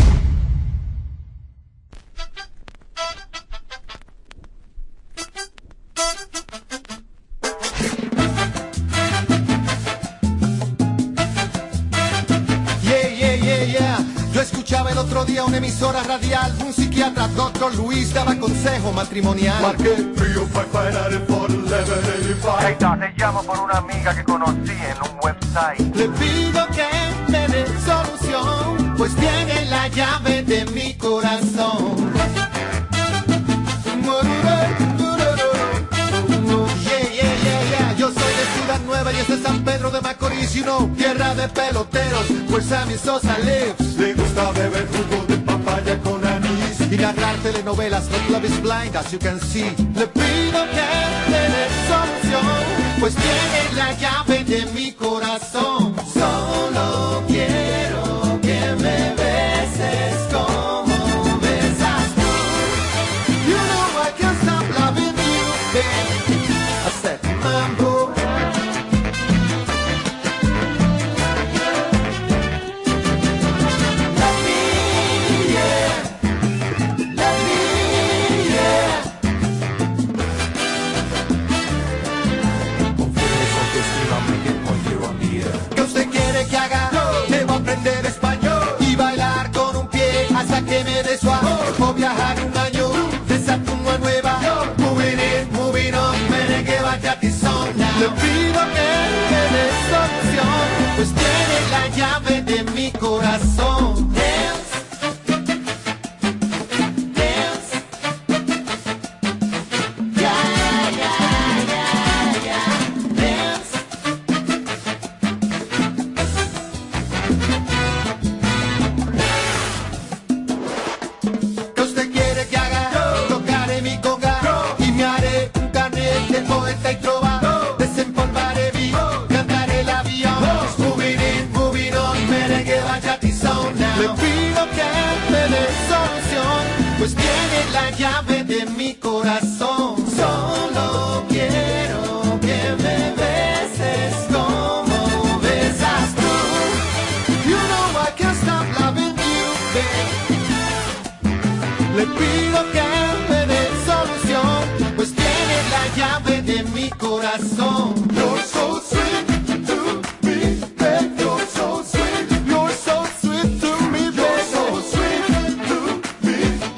Speaker 17: Yo escuchaba el otro día una emisora radial, un psiquiatra, doctor Luis, daba consejo matrimonial.
Speaker 4: Marqué 305-594-1185. Te llamo por una amiga que conocí en un website.
Speaker 17: Le pido que me dé solución, pues tiene la llave de mi corazón. Yo soy de Ciudad Nueva y este es San Pedro de Macorís, you know, tierra de peloteros, where Sammy Sosa lives.
Speaker 4: Le gusta beber jugo de papaya con anís y
Speaker 17: narrar telenovelas. But love is blind, as you can see. Le pido que me dé solución, pues tiene la llave de mi corazón. Solo quiero que me beses como besas tú. You know I can't stop loving you, babe. I said, mambo. Que me dé su amor o viajar un año de Saturno a Nueva York. Moving on, merengue, bachata y son. Le pido que me dé solución, pues tiene la llave de mi corazón. Pues tiene la llave de mi corazón. Solo quiero que me beses como besas tú. You know I can't stop loving you, babe. Le pido que me dé solución, pues tiene la llave de mi corazón. You're so sweet to me, babe. You're so sweet. You're so sweet to me, babe. You're so sweet to me.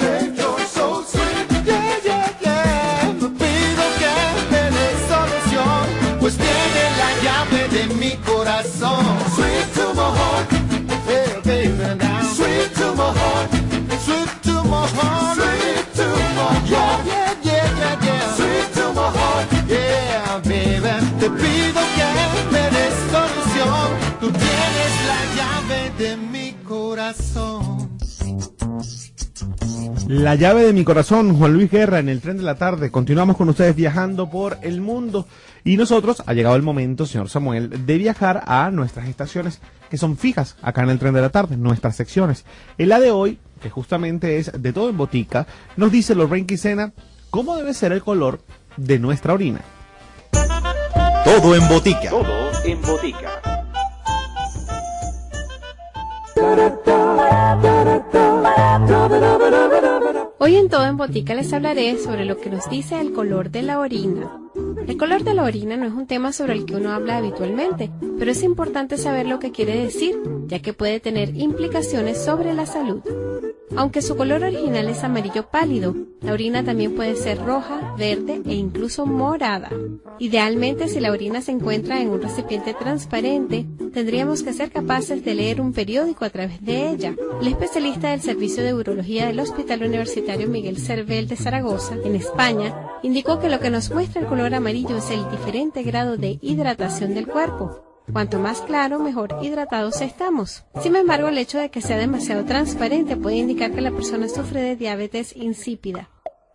Speaker 17: Pues tiene la llave de mi corazón. Sweet to my heart, hey, baby, now. Sweet to my heart, sweet to my heart, sweet to my heart, yeah, yeah, yeah, yeah. Sweet to my heart, yeah, baby. Te pido que me des solución. Tú tienes la llave de mi corazón.
Speaker 2: La llave de mi corazón, Juan Luis Guerra, en el Tren de la Tarde. Continuamos con ustedes viajando por el mundo. Y nosotros, ha llegado el momento, señor Samuel, de viajar a nuestras estaciones que son fijas acá en el Tren de la Tarde, nuestras secciones. En la de hoy, que justamente es de todo en botica, nos dice Lorraine Quisena cómo debe ser el color de nuestra orina.
Speaker 1: Todo en botica.
Speaker 10: Todo en botica.
Speaker 18: Hoy en Todo en Botica les hablaré sobre lo que nos dice el color de la orina. El color de la orina no es un tema sobre el que uno habla habitualmente, pero es importante saber lo que quiere decir, ya que puede tener implicaciones sobre la salud. Aunque su color original es amarillo pálido, la orina también puede ser roja, verde e incluso morada. Idealmente, si la orina se encuentra en un recipiente transparente, tendríamos que ser capaces de leer un periódico a través de ella. El especialista del Servicio de Urología del Hospital Universitario Miguel Cervel de Zaragoza, en España, indicó que lo que nos muestra el color amarillo es el diferente grado de hidratación del cuerpo. Cuanto más claro, mejor hidratados estamos. Sin embargo, el hecho de que sea demasiado transparente puede indicar que la persona sufre de diabetes insípida.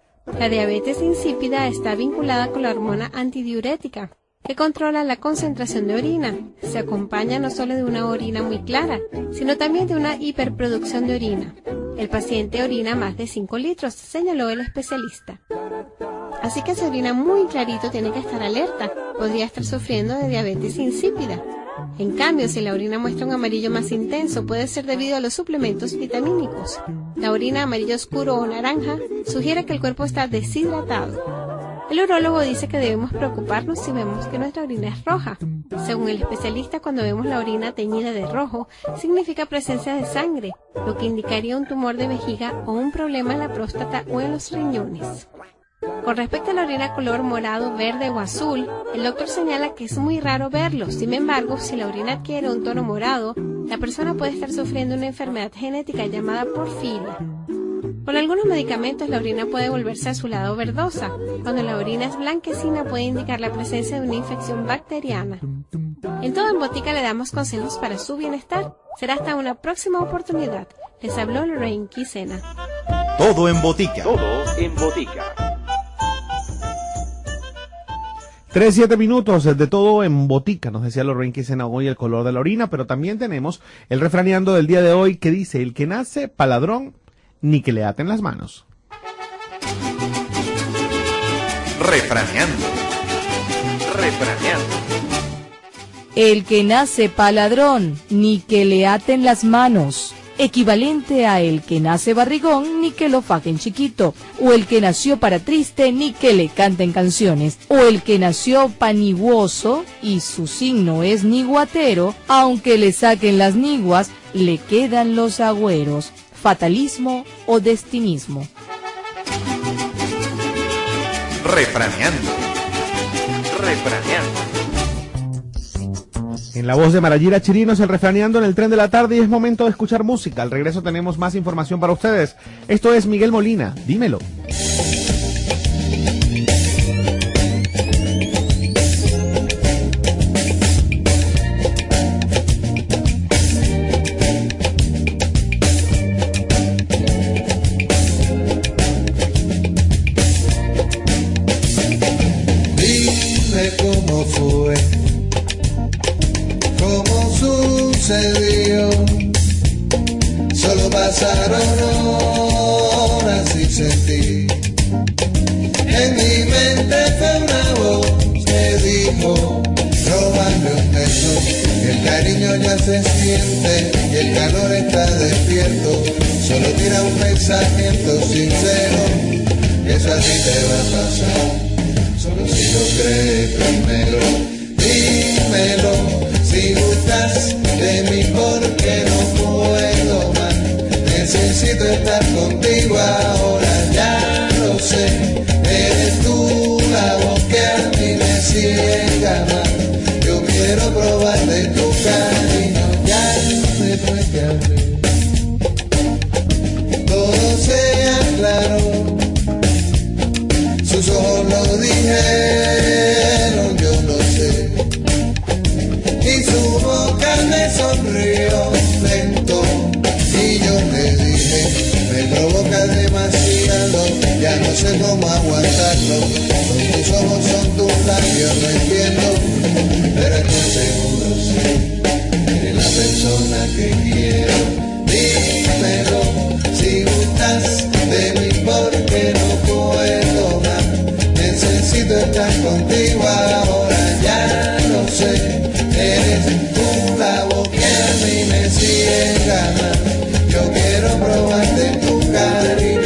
Speaker 18: La diabetes insípida está vinculada con la hormona antidiurética, que controla la concentración de orina. Se acompaña no solo de una orina muy clara, sino también de una hiperproducción de orina. El paciente orina más de 5 litros, señaló el especialista. Así que si orina muy clarito tiene que estar alerta, podría estar sufriendo de diabetes insípida. En cambio, si la orina muestra un amarillo más intenso, puede ser debido a los suplementos vitamínicos. La orina amarillo oscuro o naranja sugiere que el cuerpo está deshidratado. El urólogo dice que debemos preocuparnos si vemos que nuestra orina es roja. Según el especialista, cuando vemos la orina teñida de rojo, significa presencia de sangre, lo que indicaría un tumor de vejiga o un problema en la próstata o en los riñones. Con respecto a la orina color morado, verde o azul, el doctor señala que es muy raro verlo. Sin embargo, si la orina adquiere un tono morado, la persona puede estar sufriendo una enfermedad genética llamada porfiria. Con algunos medicamentos la orina puede volverse azulada o verdosa. Cuando la orina es blanquecina puede indicar la presencia de una infección bacteriana. En Todo en Botica le damos consejos para su bienestar. Será hasta una próxima oportunidad. Les habló Lorraine Quisena.
Speaker 1: Todo en botica.
Speaker 10: Todo en botica.
Speaker 2: 3-7 minutos de todo en botica, nos decía Lorraine Quisena hoy el color de la orina, pero también tenemos el refraneando del día de hoy que dice, el que nace pa' ladrón, ni que le aten las manos.
Speaker 1: Refraneando.
Speaker 19: El que nace pa' ladrón, ni que le aten las manos. Equivalente a el que nace barrigón, ni que lo fajen chiquito. O el que nació para triste, ni que le canten canciones. O el que nació paniguoso, y su signo es niguatero, aunque le saquen las niguas, le quedan los agüeros. Fatalismo o destinismo.
Speaker 1: Refraneando.
Speaker 2: En la voz de Marayira Chirinos, el refraneando en el tren de la tarde, y es momento de escuchar música. Al regreso tenemos más información para ustedes. Esto es Miguel Molina, dímelo.
Speaker 3: Dime cómo fue, cómo sucedió. Solo pasaron horas y sentí en mi mente fue una voz que dijo: róbame un beso, que el cariño ya se siente y el calor está despierto. Solo tira un pensamiento sincero, que eso a ti te va a pasar. Solo si lo crees primero, dímelo, si gustas de mí porque no puedo más. Necesito estar contigo ahora, ya lo sé. Eres tú la voz que a mí me ciega más. Yo quiero probar de tu cariño, ya después que hablé todo se aclaró. Sus ojos lo dijeron, yo lo sé. Y su boca me sonrió lento. Y yo le dije, me provoca demasiado, ya no sé cómo aguantarlo. Son tus ojos, son tus labios, no entiendo, pero estoy seguro, sí, eres la persona que quiero. Dímelo, si gustas de mí porque no puedo más. Necesito estar contigo ahora, ya lo sé. Eres tú la voz que a mí me ciega más. Yo quiero probarte tu cariño.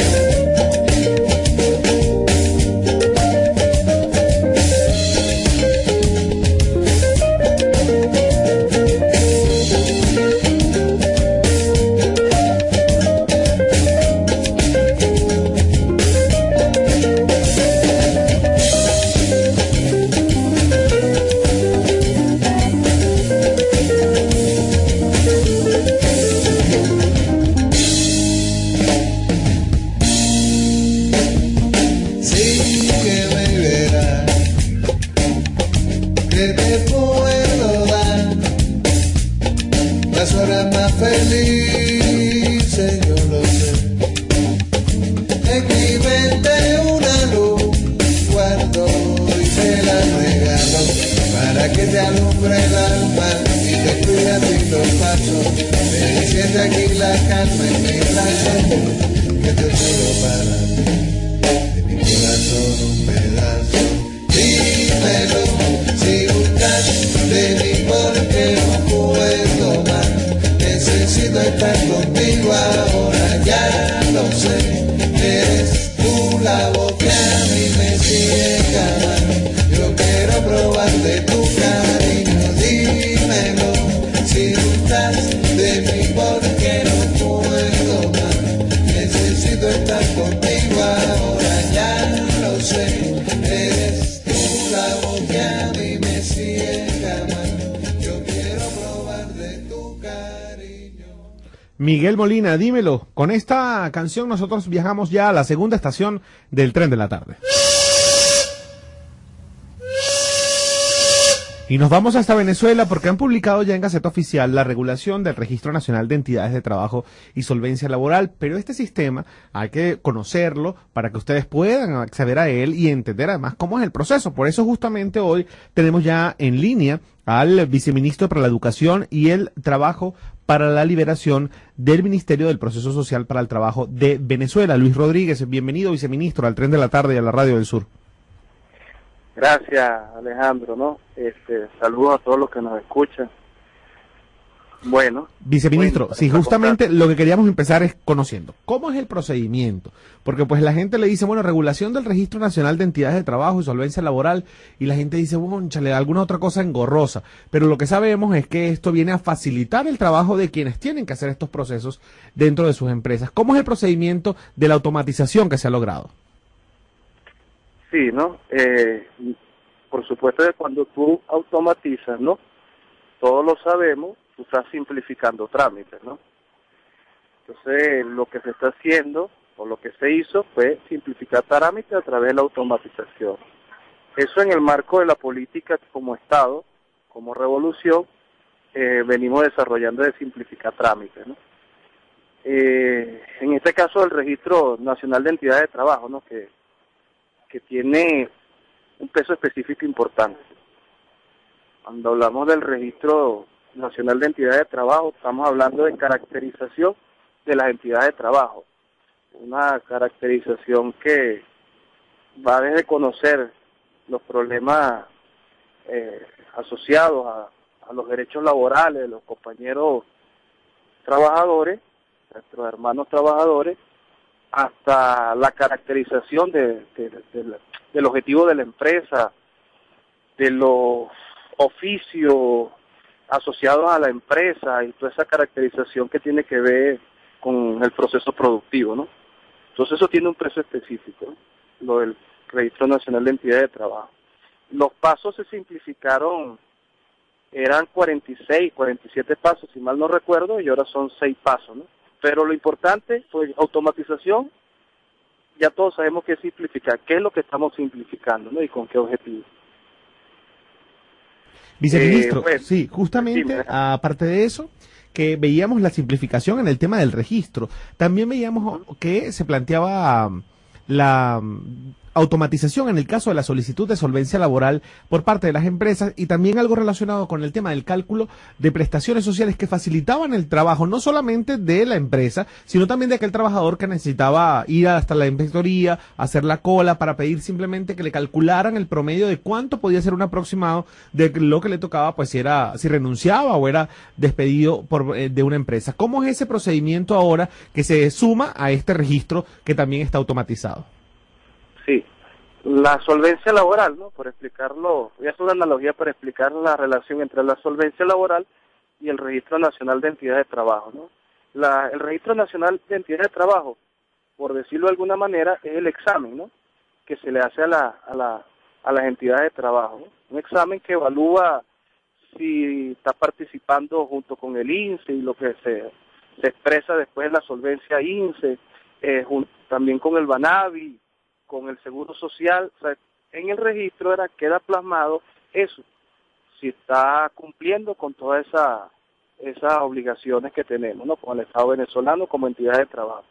Speaker 3: Felices, yo lo sé. En mi mente una luz guardo y te la regalo para que te alumbre el alma y te cuide a ti los pasos. Ven y siente aquí la calma en mi brazo, que te juro para ti, de mi corazón un pedazo. Dímelo, si gustas de mí porque no puedo más. Necesito estar contigo ahora, ya lo sé. Eres tú la voz que a mí me ciega más. Yo quiero probar de tu cariño, dímelo. Si gustas de mí porque no puedo más. Necesito estar contigo ahora, ya lo sé. Eres tú la voz que a mí me ciega más. Yo quiero probar de tu cariño.
Speaker 2: Miguel Molina, dímelo. Con esta canción nosotros viajamos ya a la segunda estación del tren de la tarde. Y nos vamos hasta Venezuela porque han publicado ya en Gaceta Oficial la regulación del Registro Nacional de Entidades de Trabajo y Solvencia Laboral, pero este sistema hay que conocerlo para que ustedes puedan acceder a él y entender además cómo es el proceso. Por eso justamente hoy tenemos ya en línea al viceministro para la Educación y el Trabajo para la Liberación del Ministerio del Proceso Social para el Trabajo de Venezuela, Luis Rodríguez. Bienvenido, viceministro, al Tren de la Tarde y a la Radio del Sur.
Speaker 20: Gracias, Alejandro, ¿no? Saludos a todos los que nos escuchan. Bueno.
Speaker 2: Viceministro, sí, justamente lo que queríamos empezar es conociendo cómo es el procedimiento, porque pues la gente le dice, bueno, regulación del Registro Nacional de Entidades de Trabajo y Solvencia Laboral, y la gente dice, bueno, chale, alguna otra cosa engorrosa, pero lo que sabemos es que esto viene a facilitar el trabajo de quienes tienen que hacer estos procesos dentro de sus empresas. ¿Cómo es el procedimiento de la automatización que se ha logrado?
Speaker 20: Sí, ¿no? Por supuesto que cuando tú automatizas, ¿no? Todos lo sabemos, tú estás simplificando trámites, ¿no? Entonces, lo que se está haciendo, o lo que se hizo, fue simplificar trámites a través de la automatización. Eso en el marco de la política como Estado, como revolución, venimos desarrollando de simplificar trámites, ¿no? En este caso, el Registro Nacional de Entidades de Trabajo, ¿no? Que tiene un peso específico importante. Cuando hablamos del Registro Nacional de Entidades de Trabajo, estamos hablando de caracterización de las entidades de trabajo. Una caracterización que va desde conocer los problemas asociados a los derechos laborales de los compañeros trabajadores, nuestros hermanos trabajadores, hasta la caracterización del objetivo de la empresa, de los oficios asociados a la empresa y toda esa caracterización que tiene que ver con el proceso productivo, ¿no? Entonces eso tiene un peso específico, ¿no? Lo del Registro Nacional de Entidades de Trabajo. Los pasos se simplificaron, eran 46, 47 pasos, si mal no recuerdo, y ahora son 6 pasos, ¿no? Pero lo importante fue automatización. Ya todos sabemos qué es simplificar, qué es lo que estamos simplificando, ¿no? Y con qué objetivo.
Speaker 2: Viceministro, sí, justamente, aparte de eso, que veíamos la simplificación en el tema del registro, también veíamos que se planteaba la automatización en el caso de la solicitud de solvencia laboral por parte de las empresas y también algo relacionado con el tema del cálculo de prestaciones sociales que facilitaban el trabajo no solamente de la empresa, sino también de aquel trabajador que necesitaba ir hasta la inspectoría, hacer la cola para pedir simplemente que le calcularan el promedio de cuánto podía ser un aproximado de lo que le tocaba, pues si renunciaba o era despedido de una empresa. ¿Cómo es ese procedimiento ahora que se suma a este registro que también está automatizado?
Speaker 20: Sí, la solvencia laboral, ¿no? Por explicarlo, voy a hacer una analogía para explicar la relación entre la solvencia laboral y el Registro Nacional de Entidades de Trabajo, ¿no? El Registro Nacional de Entidades de Trabajo, por decirlo de alguna manera, es el examen, ¿no? Que se le hace a las entidades de trabajo, ¿no? Un examen que evalúa si está participando junto con el INSE y lo que se expresa después en la solvencia INSE, también con el BANAVI, con el Seguro Social. O sea, en el registro queda plasmado eso, si está cumpliendo con todas esas obligaciones que tenemos, ¿no? Con el Estado venezolano como entidad de trabajo.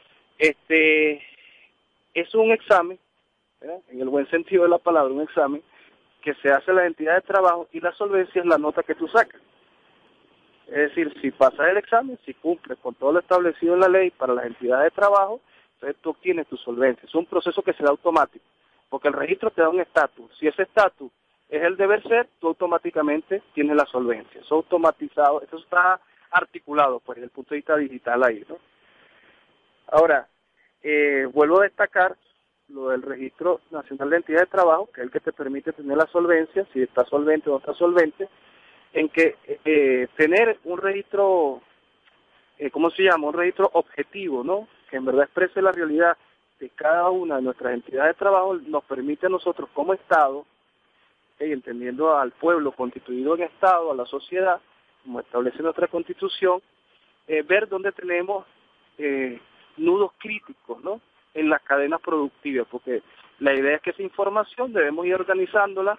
Speaker 20: Es un examen, ¿verdad? En el buen sentido de la palabra, un examen que se hace en la entidad de trabajo y la solvencia es la nota que tú sacas. Es decir, si pasas el examen, si cumples con todo lo establecido en la ley para las entidades de trabajo, entonces tú obtienes tu solvencia. Es un proceso que se da automático, porque el registro te da un estatus. Si ese estatus es el deber ser, tú automáticamente tienes la solvencia. Eso automatizado, eso está articulado, pues, desde el punto de vista digital ahí, ¿no? Ahora, vuelvo a destacar lo del Registro Nacional de Entidades de Trabajo, que es el que te permite tener la solvencia, si está solvente o no está solvente, en que tener un registro, ¿cómo se llama? Un registro objetivo, ¿no? Que en verdad exprese la realidad de cada una de nuestras entidades de trabajo, nos permite a nosotros como Estado, entendiendo al pueblo constituido en Estado, a la sociedad, como establece nuestra Constitución, ver dónde tenemos nudos críticos, ¿no? En las cadenas productivas, porque la idea es que esa información debemos ir organizándola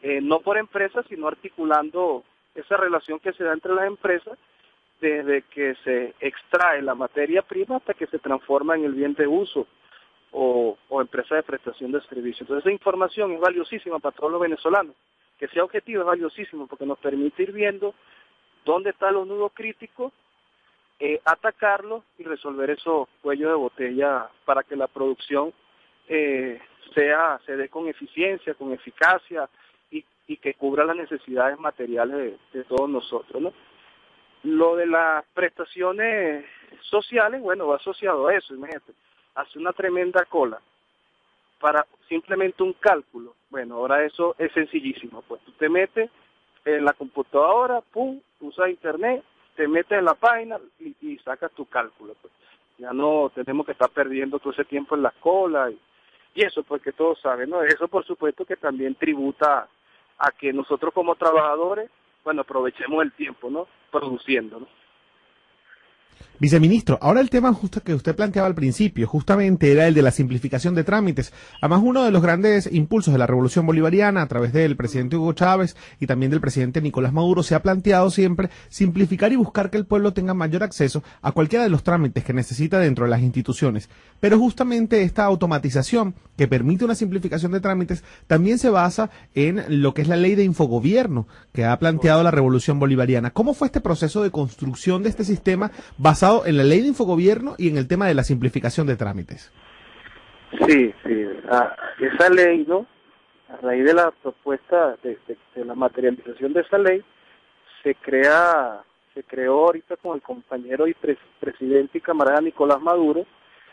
Speaker 20: no por empresas, sino articulando esa relación que se da entre las empresas desde que se extrae la materia prima hasta que se transforma en el bien de uso o empresa de prestación de servicios. Entonces esa información es valiosísima para todos los venezolanos. Que sea objetivo es valiosísimo porque nos permite ir viendo dónde están los nudos críticos, atacarlos y resolver esos cuellos de botella para que la producción se dé con eficiencia, con eficacia y que cubra las necesidades materiales de todos nosotros, ¿no? Lo de las prestaciones sociales, bueno, va asociado a eso, imagínate, hace una tremenda cola para simplemente un cálculo. Bueno, ahora eso es sencillísimo, pues tú te metes en la computadora, pum, usas internet, te metes en la página y sacas tu cálculo, pues. Ya no tenemos que estar perdiendo todo ese tiempo en las colas y eso, pues que todos saben, ¿no? Eso por supuesto que también tributa a que nosotros como trabajadores, bueno, aprovechemos el tiempo, ¿no? Produciendo, ¿no?
Speaker 2: Viceministro, ahora el tema justo que usted planteaba al principio, justamente era el de la simplificación de trámites. Además, uno de los grandes impulsos de la Revolución Bolivariana, a través del presidente Hugo Chávez y también del presidente Nicolás Maduro, se ha planteado siempre simplificar y buscar que el pueblo tenga mayor acceso a cualquiera de los trámites que necesita dentro de las instituciones. Pero justamente esta automatización que permite una simplificación de trámites también se basa en lo que es la ley de infogobierno que ha planteado la Revolución Bolivariana. ¿Cómo fue este proceso de construcción de este sistema basado en la ley de infogobierno y en el tema de la simplificación de trámites?
Speaker 20: Sí, esa ley, ¿no? A raíz de la propuesta de la materialización de esa ley, se creó ahorita con el compañero y presidente y camarada Nicolás Maduro,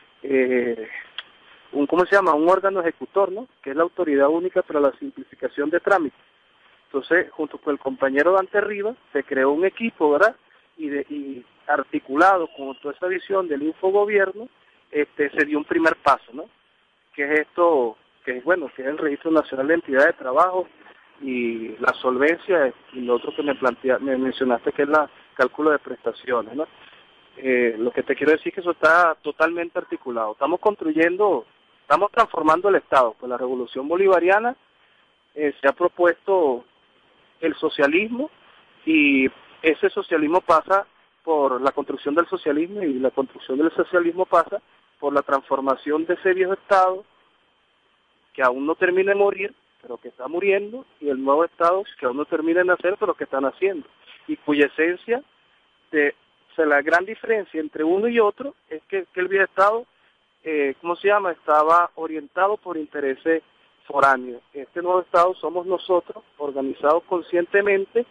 Speaker 20: ¿cómo se llama? Un órgano ejecutor, ¿no? Que es la Autoridad Única para la Simplificación de Trámites. Entonces, junto con el compañero Dante Rivas, se creó un equipo, ¿verdad? Y articulado con toda esa visión del infogobierno, se dio un primer paso, ¿no? Que es esto, que es el Registro Nacional de Entidades de Trabajo y la solvencia, y lo otro que me mencionaste, que es la cálculo de prestaciones, ¿no? Lo que te quiero decir es que eso está totalmente articulado. Estamos transformando el Estado. Pues la Revolución Bolivariana se ha propuesto el socialismo y ese socialismo pasa por la construcción del socialismo y la construcción del socialismo pasa por la transformación de ese viejo Estado que aún no termina de morir, pero que está muriendo, y el nuevo Estado que aún no termina de nacer, pero que está naciendo, y cuya esencia, la gran diferencia entre uno y otro es que el viejo Estado, estaba orientado por intereses foráneos. Este nuevo Estado somos nosotros, organizados conscientemente,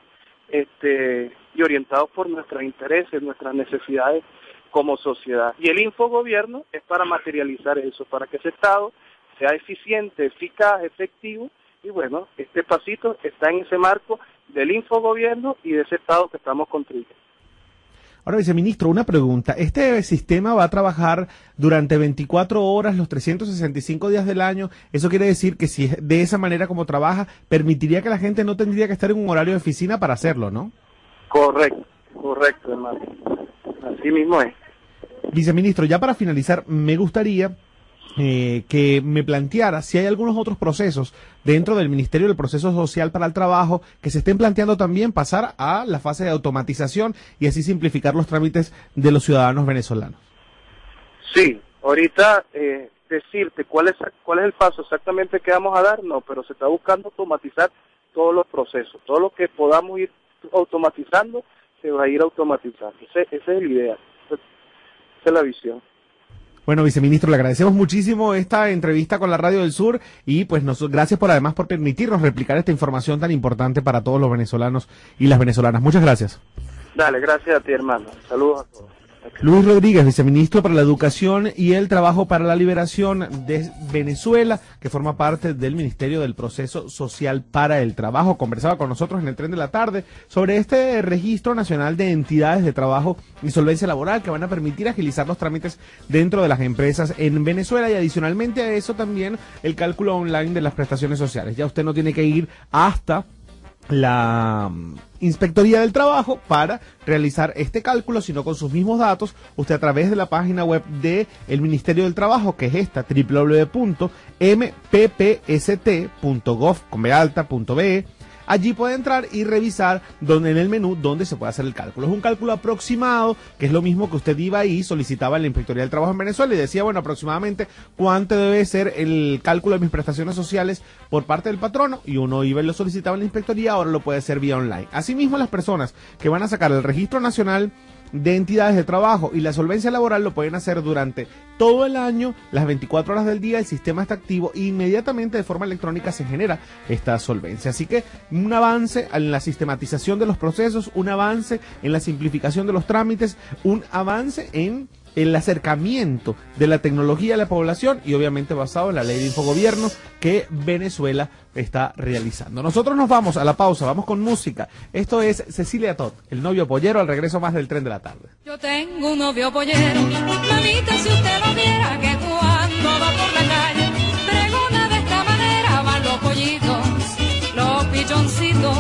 Speaker 20: y orientados por nuestros intereses, nuestras necesidades como sociedad. Y el infogobierno es para materializar eso, para que ese Estado sea eficiente, eficaz, efectivo, y bueno, este pasito está en ese marco del infogobierno y de ese Estado que estamos construyendo.
Speaker 2: Ahora, viceministro, una pregunta. ¿Este sistema va a trabajar durante 24 horas, los 365 días del año? Eso quiere decir que si es de esa manera como trabaja, permitiría que la gente no tendría que estar en un horario de oficina para hacerlo, ¿no?
Speaker 20: Correcto, hermano. Así mismo es.
Speaker 2: Viceministro, ya para finalizar, me gustaría que me planteara si hay algunos otros procesos dentro del Ministerio del Proceso Social para el Trabajo que se estén planteando también pasar a la fase de automatización y así simplificar los trámites de los ciudadanos venezolanos.
Speaker 20: Sí, ahorita decirte cuál es el paso exactamente que vamos a dar, no, pero se está buscando automatizar todos los procesos, todo lo que podamos ir automatizando se va a ir automatizando, ese es el ideal, esa es la visión.
Speaker 2: Bueno, viceministro, le agradecemos muchísimo esta entrevista con la Radio del Sur y pues gracias además por permitirnos replicar esta información tan importante para todos los venezolanos y las venezolanas. Muchas gracias.
Speaker 20: Dale, gracias a ti, hermano. Saludos a todos.
Speaker 2: Luis Rodríguez, viceministro para la Educación y el Trabajo para la Liberación de Venezuela, que forma parte del Ministerio del Proceso Social para el Trabajo, conversaba con nosotros en el Tren de la Tarde sobre este Registro Nacional de Entidades de Trabajo y Solvencia Laboral que van a permitir agilizar los trámites dentro de las empresas en Venezuela y adicionalmente a eso también el cálculo online de las prestaciones sociales. Ya usted no tiene que ir hasta la Inspectoría del Trabajo para realizar este cálculo, sino con sus mismos datos, usted a través de la página web de el Ministerio del Trabajo, que es esta, www.mppst.gov.be, allí puede entrar y revisar en el menú donde se puede hacer el cálculo. Es un cálculo aproximado, que es lo mismo que usted iba y solicitaba en la Inspectoría del Trabajo en Venezuela y decía, bueno, aproximadamente cuánto debe ser el cálculo de mis prestaciones sociales por parte del patrono, y uno iba y lo solicitaba en la Inspectoría, ahora lo puede hacer vía online. Asimismo, las personas que van a sacar el Registro Nacional de Entidades de Trabajo y la solvencia laboral lo pueden hacer durante todo el año, las 24 horas del día. El sistema está activo e inmediatamente de forma electrónica se genera esta solvencia. Así que un avance en la sistematización de los procesos, un avance en la simplificación de los trámites, un avance en el acercamiento de la tecnología a la población y obviamente basado en la ley de infogobierno que Venezuela está realizando. Nosotros nos vamos a la pausa, vamos con música. Esto es Cecilia Todd, el novio pollero, al regreso más del Tren de la Tarde.
Speaker 11: Yo tengo un novio pollero, mamita, si usted lo viera, que cuando va por la calle pregona de esta manera, van los pollitos, los pichoncitos,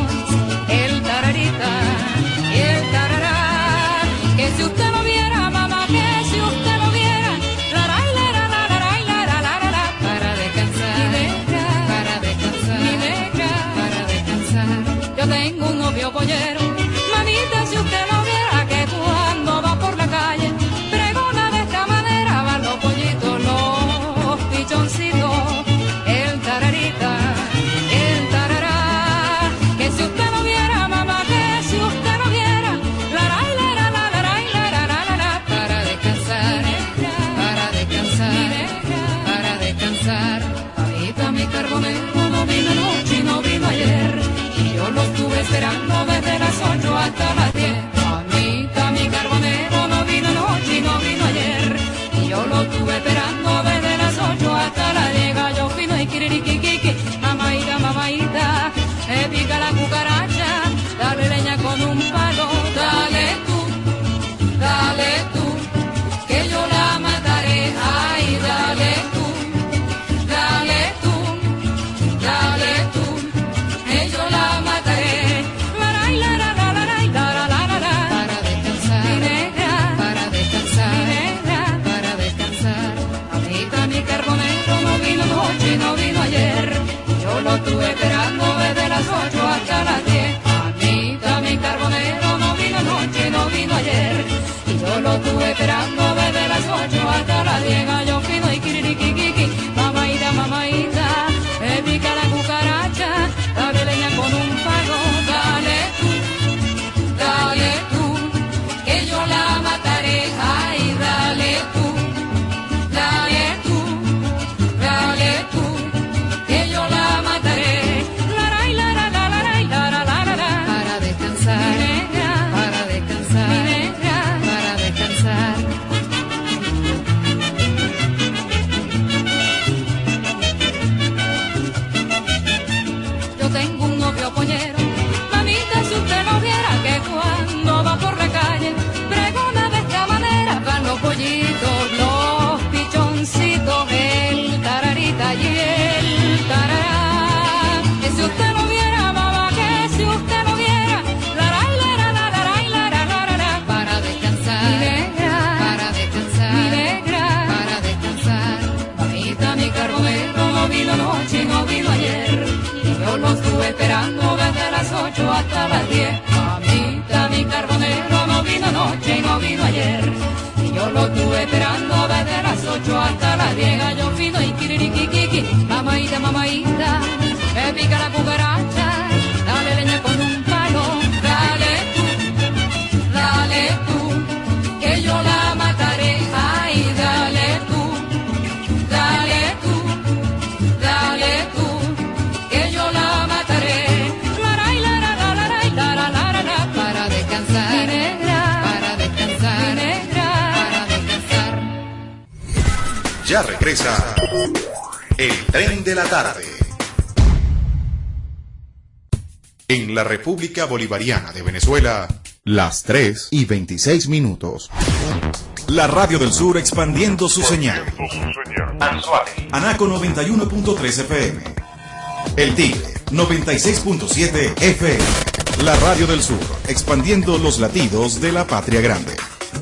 Speaker 11: el tararita y el tarará, que si usted lo viera, mamá, que si usted lo viera, la la la la la la la la la la, para descansar, mi negra, para descansar, mi negra, para descansar. Yo tengo un novio pollero, mamita, si usted lo viera, que cuando va por la calle pregona de esta manera, van los pollitos, los pichoncitos, el tararita, el tarará, que si usted lo viera, mamá, que si usted lo viera, la la la la la la la la la la, para descansar, para descansar, para descansar. Ahí está mi carbonero, no vino anoche y no vino ayer, y yo lo estuve esperando desde las 8 hasta las 10. Mamita, mi carbonero, no vino anoche y no vino ayer, y yo lo estuve esperando desde las 8 hasta las 10. Yo fino y kiririquiquiqui, mamaita, mamaita, pica la cucaracha, dale leña con un palo, dale tú, que yo la mataré, ay, dale tú, que yo la mataré, para descansar, mi negra, para descansar, mi negra, para descansar. Amita, mi carbonero, no vino anoche, no vino ayer, yo lo estuve esperando desde las 8 hasta las 10. Amita, mi carbonero, no vino anoche, no vino ayer, y yo lo estuve esperando desde las 8 hasta las 10. Gallo fino y kiririquiquiqui, mamaita, mamaita, pica la cucaracha, dale leña con un palo, dale tú, que yo la mataré, ay, dale tú, que yo la mataré, para descansar, para descansar, para descansar. Yo tengo un novio pollero, mamita, si usted lo viera, que cuando va por la calle pregona de esta manera, van los pollitos, los pichoncitos, el tararita y el tarará, que si usted lo viera, mamá, que si usted lo viera, la la la la la la la la la, para descansar, mi negra, para descansar, mi negra, para descansar. Mamita, mi carbonero, no vino anoche, no vino ayer, yo lo estuve esperando desde las 8 hasta las 10. Mamita, mi carbonero, no vino anoche y no vino ayer, y yo lo estuve esperando desde las 8 hasta las 10. Gallo fino y kiririquiquiqui, mamaita, mamaita, me pica la cucaracha, dale leña con un palo, dale tú, que yo la mataré, ay, dale tú, que yo la mataré, para descansar, mi negra, para descansar, mi negra, para descansar.
Speaker 1: Ya regresa el Tren de la Tarde. En la República Bolivariana de Venezuela, las 3:26. La Radio del Sur expandiendo su señal. Anaco 91.3 FM. El Tigre, 96.7 FM. La Radio del Sur, expandiendo los latidos de la patria grande.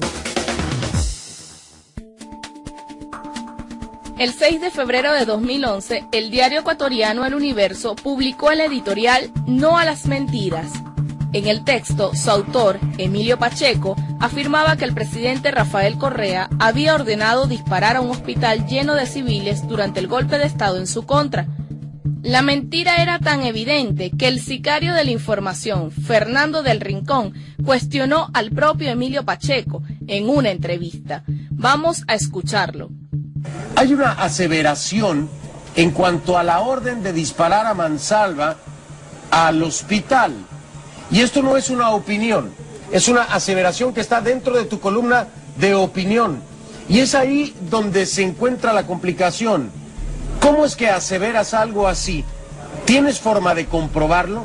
Speaker 21: El 6 de febrero de 2011, el diario ecuatoriano El Universo publicó el editorial No a las mentiras. En el texto, su autor, Emilio Pacheco, afirmaba que el presidente Rafael Correa había ordenado disparar a un hospital lleno de civiles durante el golpe de Estado en su contra. La mentira era tan evidente que el sicario de la información, Fernando del Rincón, cuestionó al propio Emilio Pacheco en una entrevista. Vamos a escucharlo.
Speaker 22: Hay una aseveración en cuanto a la orden de disparar a mansalva al hospital. Y esto no es una opinión, es una aseveración que está dentro de tu columna de opinión. Y es ahí donde se encuentra la complicación. ¿Cómo es que aseveras algo así? ¿Tienes forma de comprobarlo?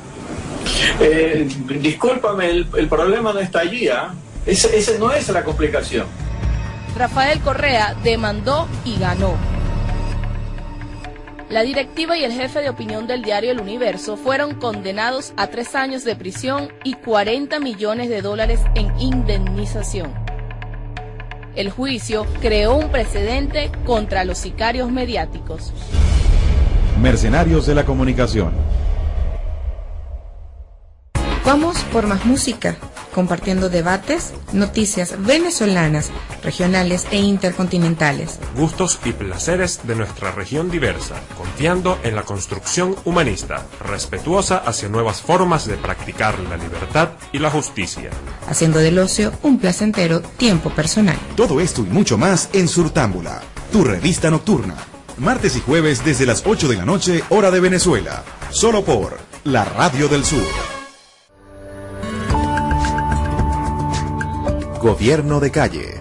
Speaker 23: Discúlpame, el problema no está allí, ¿eh? Ese no es la complicación.
Speaker 21: Rafael Correa demandó y ganó. La directiva y el jefe de opinión del diario El Universo fueron condenados a 3 años de prisión y $40 millones en indemnización. El juicio creó un precedente contra los sicarios mediáticos.
Speaker 1: Mercenarios de la comunicación.
Speaker 24: Vamos por más música, compartiendo debates, noticias venezolanas, regionales e intercontinentales.
Speaker 25: Gustos y placeres de nuestra región diversa, confiando en la construcción humanista, respetuosa hacia nuevas formas de practicar la libertad y la justicia.
Speaker 24: Haciendo del ocio un placentero tiempo personal.
Speaker 1: Todo esto y mucho más en Surtámbula, tu revista nocturna. Martes y jueves desde las 8 de la noche, hora de Venezuela. Solo por la Radio del Sur. Gobierno de calle.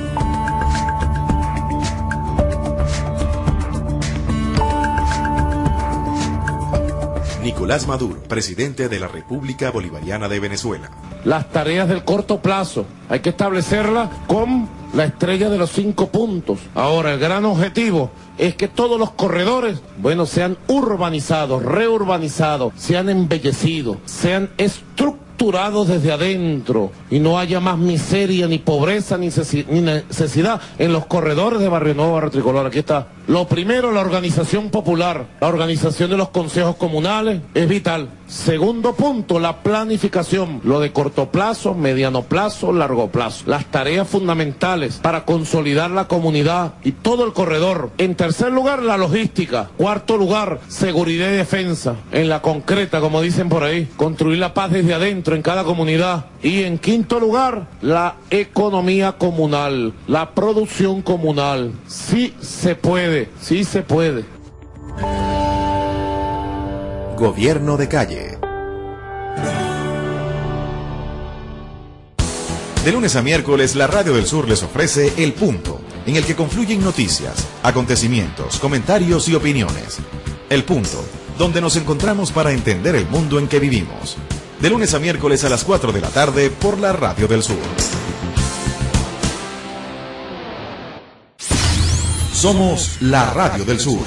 Speaker 1: Nicolás Maduro, presidente de la República Bolivariana de Venezuela.
Speaker 26: Las tareas del corto plazo hay que establecerlas con la estrella de los 5 puntos. Ahora, el gran objetivo es que todos los corredores, sean urbanizados, reurbanizados, sean embellecidos, sean estructurados desde adentro y no haya más miseria, ni pobreza, ni necesidad en los corredores de Barrio Nuevo, Barrio Tricolor. Aquí está. Lo primero, la organización popular, la organización de los consejos comunales es vital. Segundo punto, la planificación, lo de corto plazo, mediano plazo, largo plazo. Las tareas fundamentales para consolidar la comunidad y todo el corredor. En tercer lugar, la logística. Cuarto lugar, seguridad y defensa. En la concreta, como dicen por ahí, construir la paz desde adentro en cada comunidad. Y en quinto lugar, la economía comunal, la producción comunal. Sí se puede, sí se puede.
Speaker 1: Gobierno de calle. De lunes a miércoles, la Radio del Sur les ofrece El Punto, en el que confluyen noticias, acontecimientos, comentarios y opiniones. El Punto, donde nos encontramos para entender el mundo en que vivimos. De lunes a miércoles a las 4 de la tarde por la Radio del Sur. Somos la Radio del Sur.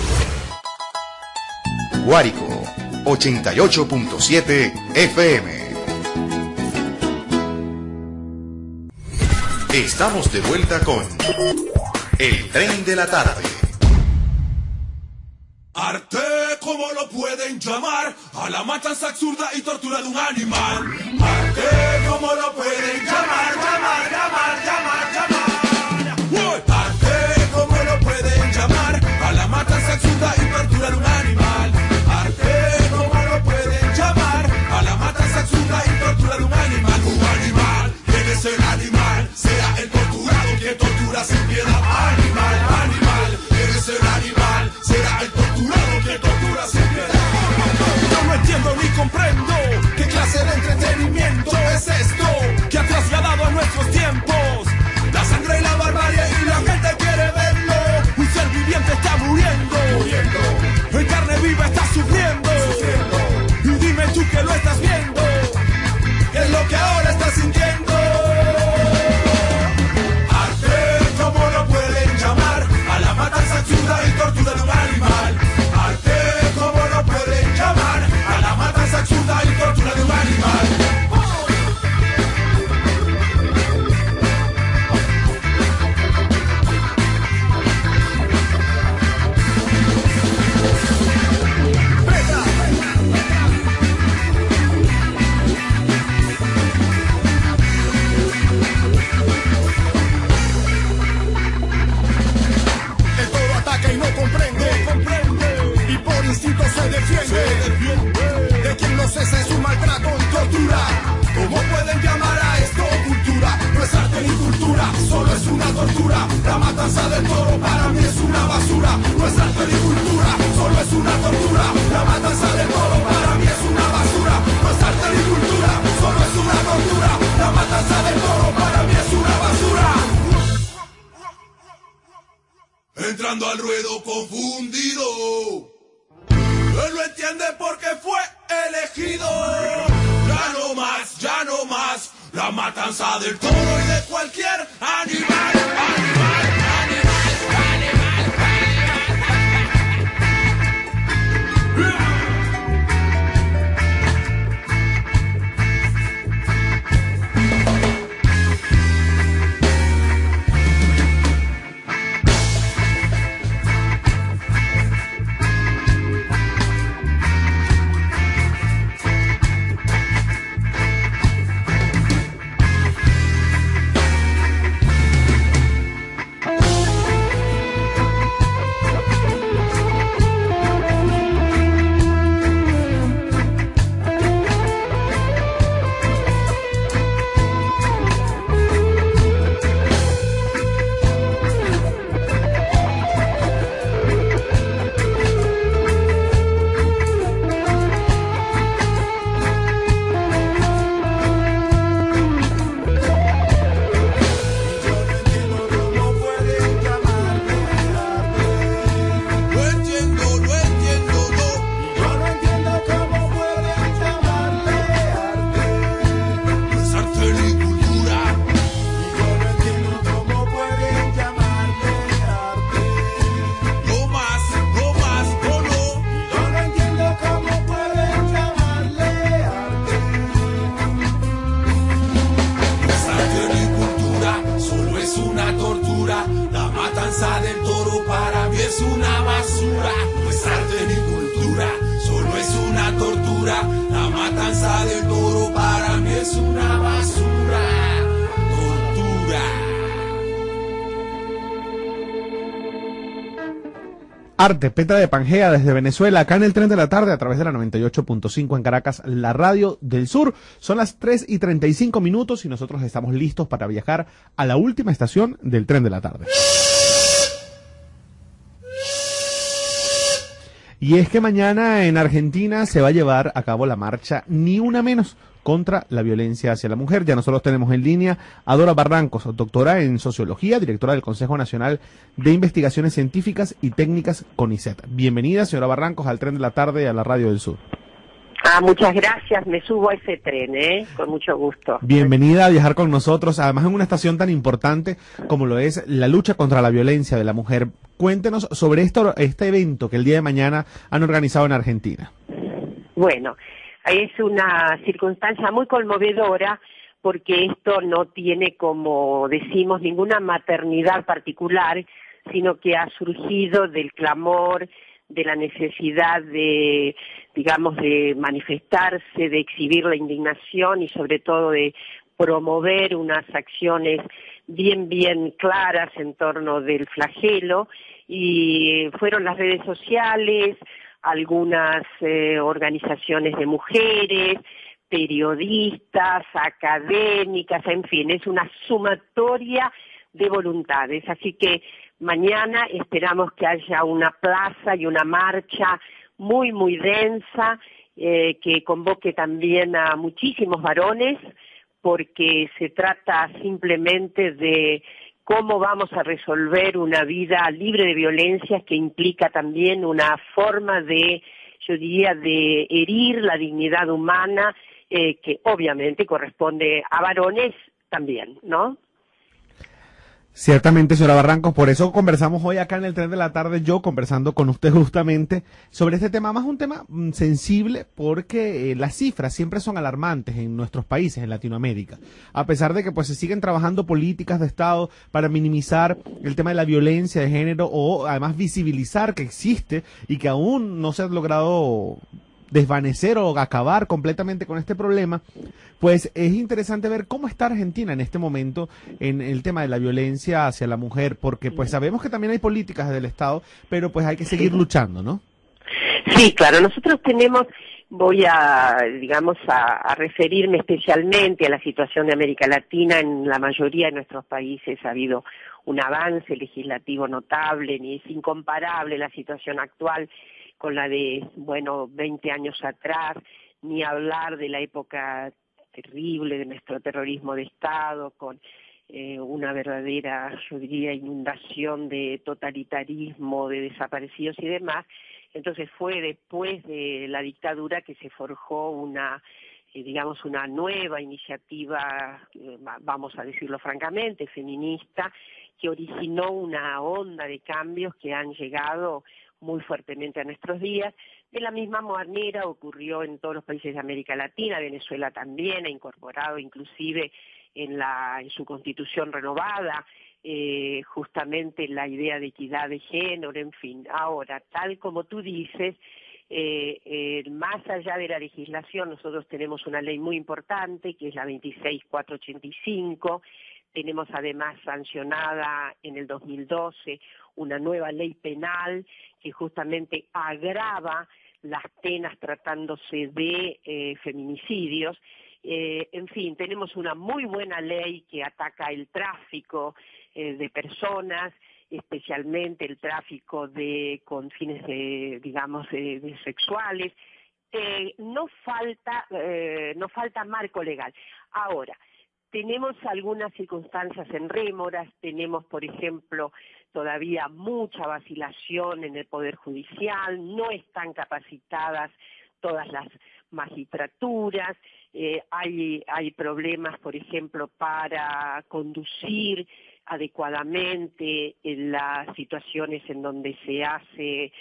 Speaker 1: Guárico, 88.7 FM. Estamos de vuelta con El Tren de la Tarde.
Speaker 4: Arte, como lo pueden llamar, a la matanza absurda y tortura de un animal. Arte, como lo pueden llamar, Arte, como lo pueden llamar, a la matanza absurda y tortura de un animal. Arte, como lo pueden llamar, a la matanza absurda y tortura de un animal. Un animal, debe ser animal, sea el torturado que tortura sin piedad. Animal, animal, debe ser animal, será el torturado que tortura sin piedad. No entiendo ni comprendo qué clase de entretenimiento es esto que ha trasladado a nuestros tiempos la sangre y la barbarie, y la gente quiere verlo. Un ser viviente está muriendo, en carne viva está sufriendo. Y dime tú que lo estás viendo, ¿qué es lo que ahora estás sintiendo? Arte, como lo pueden llamar, a la matanza absurda y tortura de un animal. Arte, como lo pueden tortura. La matanza del toro para mí es una basura. No es arte ni cultura, solo es una tortura. La matanza del toro para mí es una basura. No es arte ni cultura, solo es una tortura. La matanza del toro para mí es una basura. Entrando al ruedo confundido, él lo entiende porque fue elegido. Ya no más, la matanza del toro y de cualquier animal.
Speaker 2: Arte, Petra de Pangea desde Venezuela, acá en el Tren de la Tarde a través de la 98.5 en Caracas, la radio del sur. Son las 3:35 y nosotros estamos listos para viajar a la última estación del Tren de la Tarde. Y es que mañana en Argentina se va a llevar a cabo la marcha Ni Una Menos contra la violencia hacia la mujer. Ya nosotros tenemos en línea a Dora Barrancos, doctora en Sociología, directora del Consejo Nacional de Investigaciones Científicas y Técnicas CONICET. Bienvenida, señora Barrancos, al Tren de la Tarde y a la Radio del Sur.
Speaker 5: Muchas gracias, me subo a ese tren, con mucho gusto.
Speaker 2: Bienvenida a viajar con nosotros, además en una estación tan importante como lo es la lucha contra la violencia de la mujer. Cuéntenos sobre este evento que el día de mañana han organizado en Argentina.
Speaker 5: Bueno, es una circunstancia muy conmovedora porque esto no tiene, como decimos, ninguna maternidad particular, sino que ha surgido del clamor, de la necesidad de, digamos, de manifestarse, de exhibir la indignación y sobre todo de promover unas acciones bien claras en torno del flagelo, y fueron las redes sociales, algunas organizaciones de mujeres, periodistas, académicas, en fin, es una sumatoria de voluntades, así que mañana esperamos que haya una plaza y una marcha muy densa, que convoque también a muchísimos varones, porque se trata simplemente de cómo vamos a resolver una vida libre de violencias, que implica también una forma de, yo diría, de herir la dignidad humana, que obviamente corresponde a varones también, ¿no?
Speaker 2: Ciertamente, señora Barrancos, por eso conversamos hoy acá en el Tren de la Tarde, yo conversando con usted justamente sobre este tema, más un tema sensible porque las cifras siempre son alarmantes en nuestros países, en Latinoamérica, a pesar de que pues se siguen trabajando políticas de Estado para minimizar el tema de la violencia de género o además visibilizar que existe y que aún no se ha logrado desvanecer o acabar completamente con este problema. Pues es interesante ver cómo está Argentina en este momento en el tema de la violencia hacia la mujer, porque pues sabemos que también hay políticas del Estado, pero pues hay que seguir luchando, ¿no?
Speaker 5: Sí, claro, nosotros tenemos voy a referirme especialmente a la situación de América Latina. En la mayoría de nuestros países ha habido un avance legislativo notable, ni es incomparable la situación actual con la de, 20 años atrás, ni hablar de la época terrible de nuestro terrorismo de Estado, con una verdadera, yo diría, inundación de totalitarismo, de desaparecidos y demás. Entonces fue después de la dictadura que se forjó una nueva iniciativa, vamos a decirlo francamente, feminista, que originó una onda de cambios que han llegado muy fuertemente a nuestros días. De la misma manera ocurrió en todos los países de América Latina. Venezuela también ha incorporado inclusive en su constitución renovada justamente la idea de equidad de género, en fin. Ahora, tal como tú dices, más allá de la legislación, nosotros tenemos una ley muy importante, que es la 26485, tenemos además sancionada en el 2012 una nueva ley penal que justamente agrava las penas tratándose de feminicidios. En fin, tenemos una muy buena ley que ataca el tráfico de personas, especialmente el tráfico con fines de sexuales. No falta marco legal. Ahora, tenemos algunas circunstancias en rémoras, tenemos, por ejemplo, todavía mucha vacilación en el Poder Judicial, no están capacitadas todas las magistraturas, hay problemas, por ejemplo, para conducir adecuadamente en las situaciones en donde se hace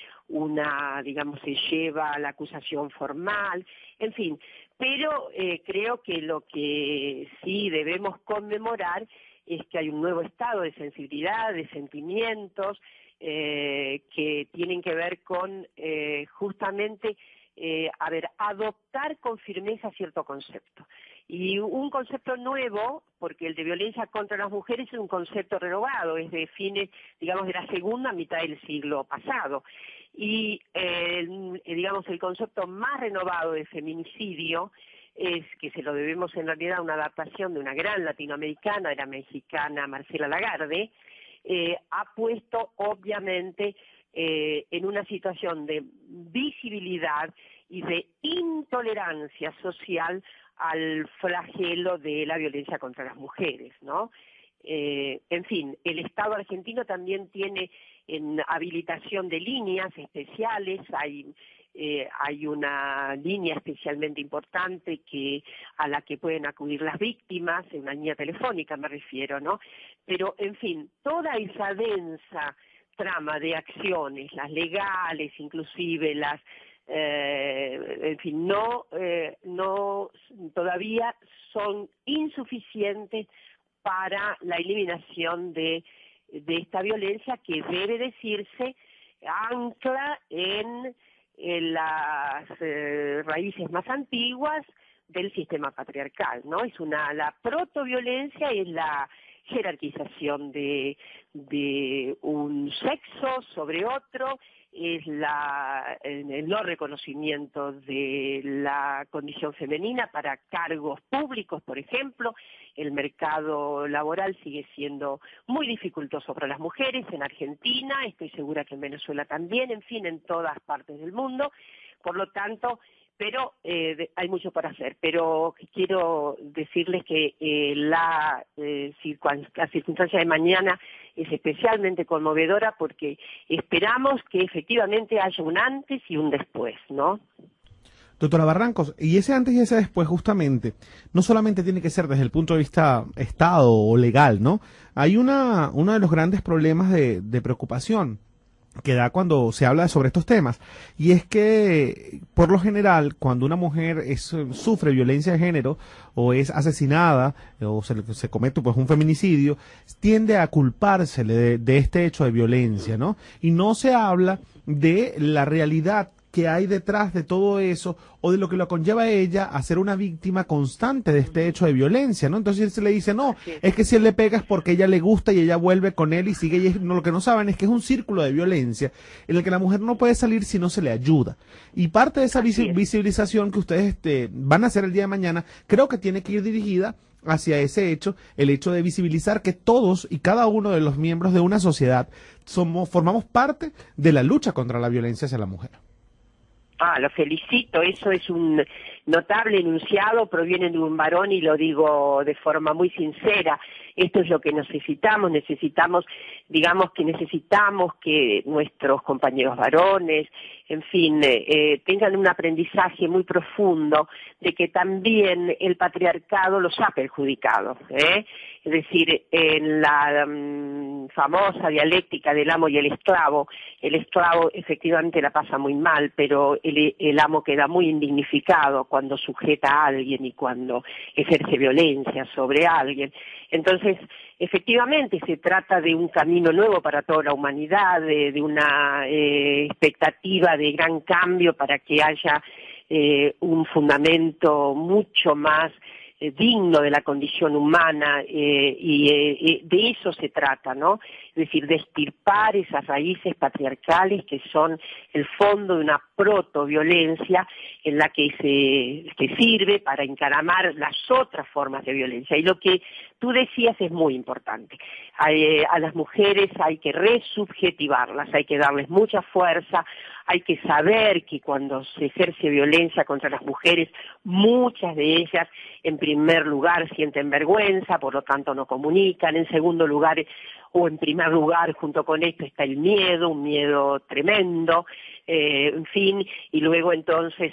Speaker 5: se lleva la acusación formal, en fin. Pero creo que lo que sí debemos conmemorar es que hay un nuevo estado de sensibilidad, de sentimientos, que tienen que ver con justamente adoptar con firmeza cierto concepto. Y un concepto nuevo, porque el de violencia contra las mujeres es un concepto renovado, es de fines, de la segunda mitad del siglo pasado. Y, el concepto más renovado de feminicidio es que se lo debemos en realidad a una adaptación de una gran latinoamericana, era mexicana, Marcela Lagarde, ha puesto obviamente en una situación de visibilidad y de intolerancia social al flagelo de la violencia contra las mujeres, ¿no? En fin, el Estado argentino también tiene en habilitación de líneas especiales, hay una línea especialmente importante a la que pueden acudir las víctimas, una línea telefónica me refiero, ¿no? Pero, en fin, toda esa densa trama de acciones, las legales, inclusive las, todavía son insuficientes para la eliminación de esta violencia que debe decirse ancla en las raíces más antiguas del sistema patriarcal, ¿no? La protoviolencia es la jerarquización de un sexo sobre otro, es el no reconocimiento de la condición femenina para cargos públicos, por ejemplo. El mercado laboral sigue siendo muy dificultoso para las mujeres en Argentina, estoy segura que en Venezuela también, en fin, en todas partes del mundo. Por lo tanto, pero hay mucho para hacer. Pero quiero decirles que la circunstancia de mañana es especialmente conmovedora porque esperamos que efectivamente haya un antes y un después, ¿no?
Speaker 2: Doctora Barrancos, y ese antes y ese después justamente, no solamente tiene que ser desde el punto de vista Estado o legal, ¿no? Hay uno de los grandes problemas de preocupación que da cuando se habla sobre estos temas, y es que por lo general cuando una mujer sufre violencia de género o es asesinada o se comete pues un feminicidio, tiende a culpársele de este hecho de violencia, ¿no? Y no se habla de la realidad que hay detrás de todo eso o de lo que lo conlleva a ella a ser una víctima constante de este hecho de violencia, ¿no? Entonces él se le dice, no, es que si él le pega es porque ella le gusta y ella vuelve con él y sigue, y lo que no saben es que es un círculo de violencia en el que la mujer no puede salir si no se le ayuda. Y parte de esa visibilización que ustedes van a hacer el día de mañana, creo que tiene que ir dirigida hacia ese hecho, el hecho de visibilizar que todos y cada uno de los miembros de una sociedad formamos parte de la lucha contra la violencia hacia la mujer.
Speaker 5: Lo felicito, eso es un notable enunciado, proviene de un varón y lo digo de forma muy sincera. Esto es lo que necesitamos, digamos que necesitamos que nuestros compañeros varones, en fin, tengan un aprendizaje muy profundo de que también el patriarcado los ha perjudicado, Es decir, en la famosa dialéctica del amo y el esclavo efectivamente la pasa muy mal, pero el amo queda muy indignificado cuando sujeta a alguien y cuando ejerce violencia sobre alguien. Entonces, efectivamente se trata de un camino nuevo para toda la humanidad, de una expectativa de gran cambio para que haya un fundamento mucho más digno de la condición humana, y de eso se trata, ¿no? Es decir, de extirpar esas raíces patriarcales que son el fondo de una protoviolencia en la que sirve para encaramar las otras formas de violencia. Y lo que tú decías es muy importante. A las mujeres hay que resubjetivarlas, hay que darles mucha fuerza, hay que saber que cuando se ejerce violencia contra las mujeres, muchas de ellas, en primer lugar, sienten vergüenza, por lo tanto no comunican. En segundo lugar, o en primer lugar, junto con esto está el miedo, un miedo tremendo, en fin, y luego entonces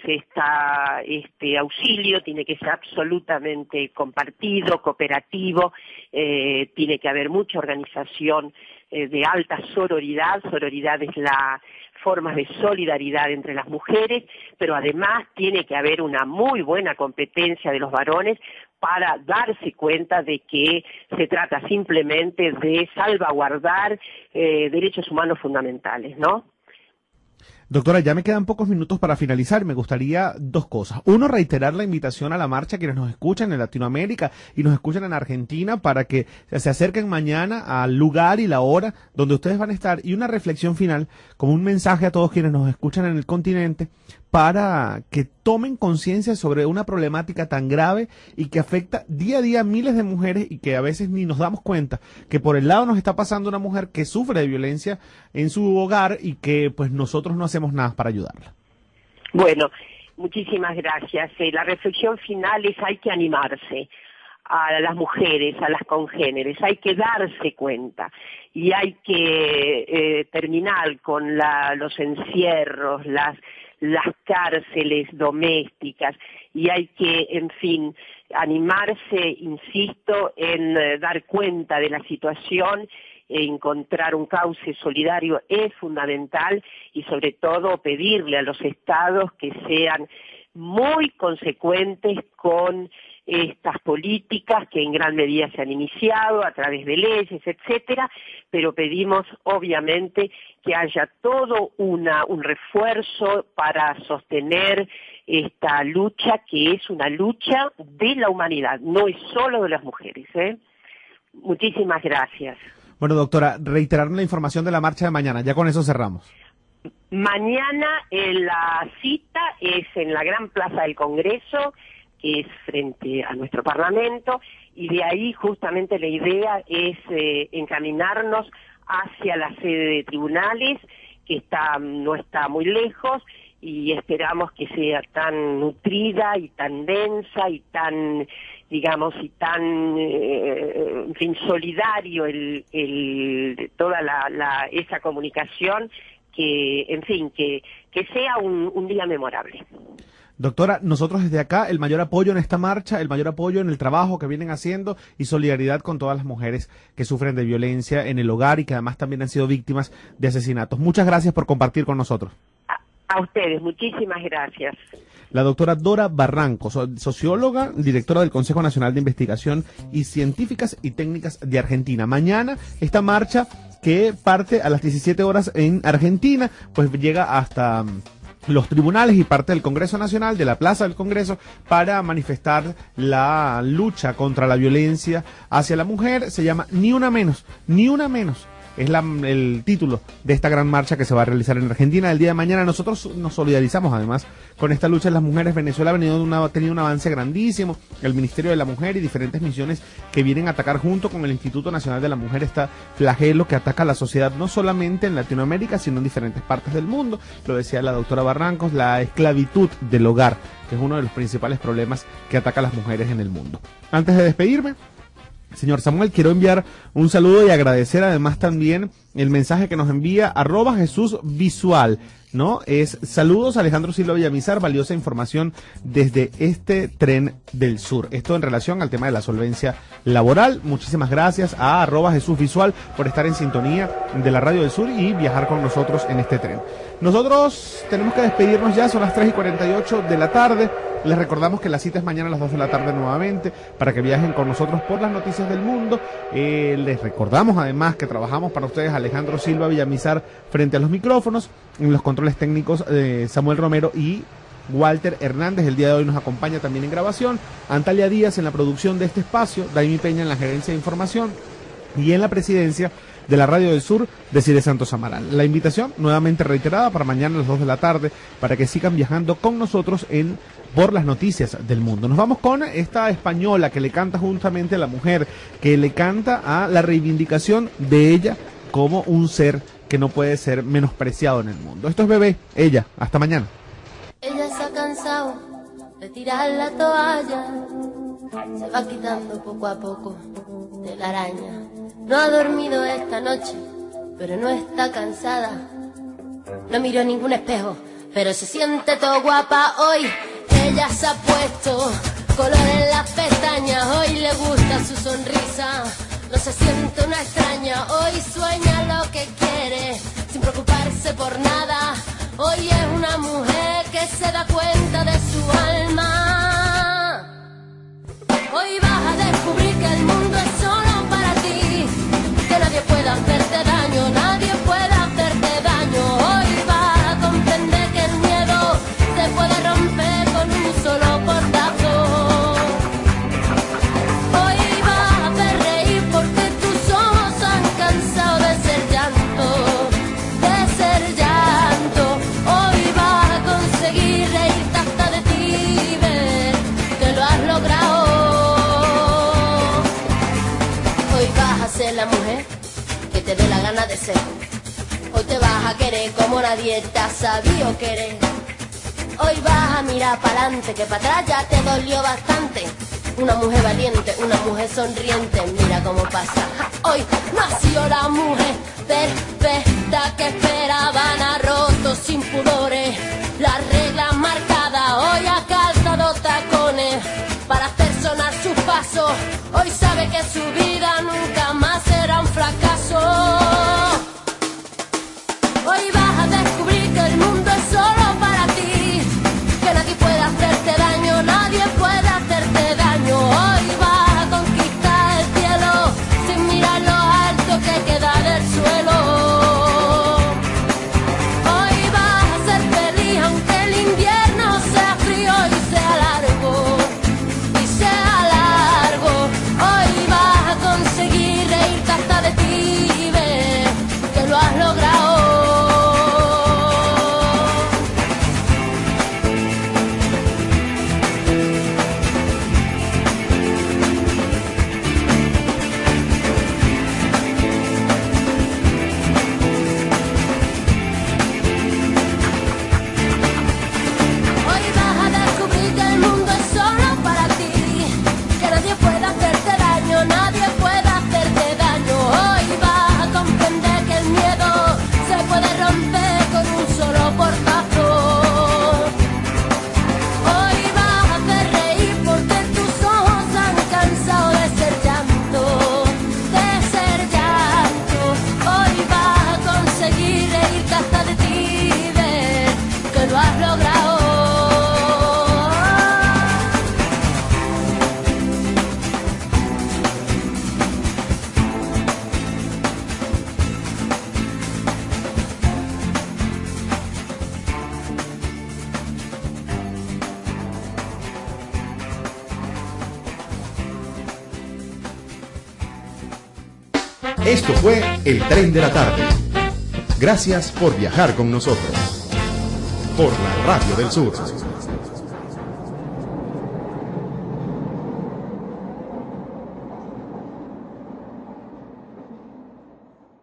Speaker 5: este auxilio tiene que ser absolutamente compartido, cooperativo, tiene que haber mucha organización de alta sororidad. Sororidad es la forma de solidaridad entre las mujeres, pero además tiene que haber una muy buena competencia de los varones para darse cuenta de que se trata simplemente de salvaguardar derechos humanos fundamentales, ¿no?
Speaker 2: Doctora, ya me quedan pocos minutos para finalizar. Me gustaría dos cosas. Uno, reiterar la invitación a la marcha a quienes nos escuchan en Latinoamérica y nos escuchan en Argentina para que se acerquen mañana al lugar y la hora donde ustedes van a estar. Y una reflexión final, como un mensaje a todos quienes nos escuchan en el continente, para que tomen conciencia sobre una problemática tan grave y que afecta día a día a miles de mujeres y que a veces ni nos damos cuenta que por el lado nos está pasando una mujer que sufre de violencia en su hogar y que pues nosotros no hacemos nada para ayudarla.
Speaker 5: Bueno, muchísimas gracias. La reflexión final es: hay que animarse a las mujeres, a las congéneres, hay que darse cuenta y hay que terminar con los encierros, las cárceles domésticas, y hay que, en fin, animarse, insisto, en dar cuenta de la situación. Encontrar un cauce solidario es fundamental, y sobre todo pedirle a los estados que sean muy consecuentes con estas políticas que en gran medida se han iniciado a través de leyes, etcétera, pero pedimos obviamente que haya todo un refuerzo para sostener esta lucha, que es una lucha de la humanidad, no es solo de las mujeres, Muchísimas gracias.
Speaker 2: Bueno, doctora, reiterarme la información de la marcha de mañana, ya con eso cerramos.
Speaker 5: Mañana la cita es en la Gran Plaza del Congreso, que es frente a nuestro Parlamento, y de ahí justamente la idea es encaminarnos hacia la sede de tribunales, que no está muy lejos, y esperamos que sea tan nutrida y tan densa y tan, digamos, y tan, en fin, solidario toda esa comunicación, que, en fin, que sea un día memorable.
Speaker 2: Doctora, nosotros desde acá, el mayor apoyo en esta marcha, el mayor apoyo en el trabajo que vienen haciendo y solidaridad con todas las mujeres que sufren de violencia en el hogar y que además también han sido víctimas de asesinatos. Muchas gracias por compartir con nosotros.
Speaker 5: A ustedes, muchísimas gracias.
Speaker 2: La doctora Dora Barranco, socióloga, directora del Consejo Nacional de Investigación y Científicas y Técnicas de Argentina. Mañana esta marcha, que parte a las 17 horas en Argentina, pues llega hasta los tribunales y parte del Congreso Nacional, de la Plaza del Congreso, para manifestar la lucha contra la violencia hacia la mujer. Se llama Ni Una Menos, Ni Una Menos. Es el título de esta gran marcha que se va a realizar en Argentina el día de mañana. Nosotros nos solidarizamos además con esta lucha de las mujeres. Venezuela ha tenido un avance grandísimo. El Ministerio de la Mujer y diferentes misiones que vienen a atacar junto con el Instituto Nacional de la Mujer este flagelo que ataca a la sociedad no solamente en Latinoamérica, sino en diferentes partes del mundo. Lo decía la doctora Barrancos, la esclavitud del hogar, que es uno de los principales problemas que ataca a las mujeres en el mundo. Antes de despedirme, señor Samuel, quiero enviar un saludo y agradecer además también el mensaje que nos envía @JesusVisual, ¿no? Es saludos Alejandro Silva Villamizar, valiosa información desde este tren del sur. Esto en relación al tema de la solvencia laboral. Muchísimas gracias a @JesusVisual por estar en sintonía de la Radio del Sur y viajar con nosotros en este tren. Nosotros tenemos que despedirnos ya, son las 3:48 de la tarde. Les recordamos que la cita es mañana a las 2 de la tarde nuevamente para que viajen con nosotros por las noticias del mundo. Les recordamos además que trabajamos para ustedes Alejandro Silva Villamizar frente a los micrófonos, en los controles técnicos Samuel Romero y Walter Hernández. El día de hoy nos acompaña también en grabación Antalia Díaz en la producción de este espacio, Daimi Peña en la gerencia de información y en la presidencia de la Radio del Sur, Desiree Santos Amaral. La invitación nuevamente reiterada para mañana a las 2 de la tarde para que sigan viajando con nosotros por las noticias del mundo. Nos vamos con esta española que le canta justamente a la mujer, que le canta a la reivindicación de ella como un ser que no puede ser menospreciado en el mundo. Esto es Bebé, ella. Hasta mañana.
Speaker 6: Ella se ha cansado de tirar la toalla, se va quitando poco a poco de la araña. No ha dormido esta noche, pero no está cansada. No miró ningún espejo, pero se siente todo guapa hoy. Ella se ha puesto color en las pestañas, hoy le gusta su sonrisa. No se siente una extraña, hoy sueña lo que quiere, sin preocuparse por nada. Hoy es una mujer que se da cuenta de su alma. Hoy vas a descubrir que el mundo es solo para ti, que nadie puede hacerte daño, nadie puede hacerte daño. Hoy vas a comprender que el miedo se puede romper con un solo portazo. Hoy vas a hacer reír porque tus ojos han cansado de ser llanto, de ser llanto. Hoy vas a conseguir reírte hasta de ti y ver que lo has logrado. Hoy vas a ser la mujer que te dé la gana de ser. Hoy te vas a querer como nadie te ha sabido querer. Hoy vas a mirar para adelante, que para atrás ya te dolió bastante. Una mujer valiente, una mujer sonriente, mira cómo pasa. Hoy nació la mujer perfecta que esperaban, ha roto sin pudores las reglas marcadas. Hoy ha calzado tacones para hacer sonar sus pasos. Hoy sabe que su vida nunca más será un fracaso. Hoy vas a descubrir que el mundo es solo para ti, que nadie puede hacerte daño, nadie puede hacerte daño. Hoy vas a conquistar el cielo sin mirar lo alto que queda del suelo.
Speaker 1: Esto fue El Tren de la Tarde. Gracias por viajar con nosotros. Por la Radio del Sur.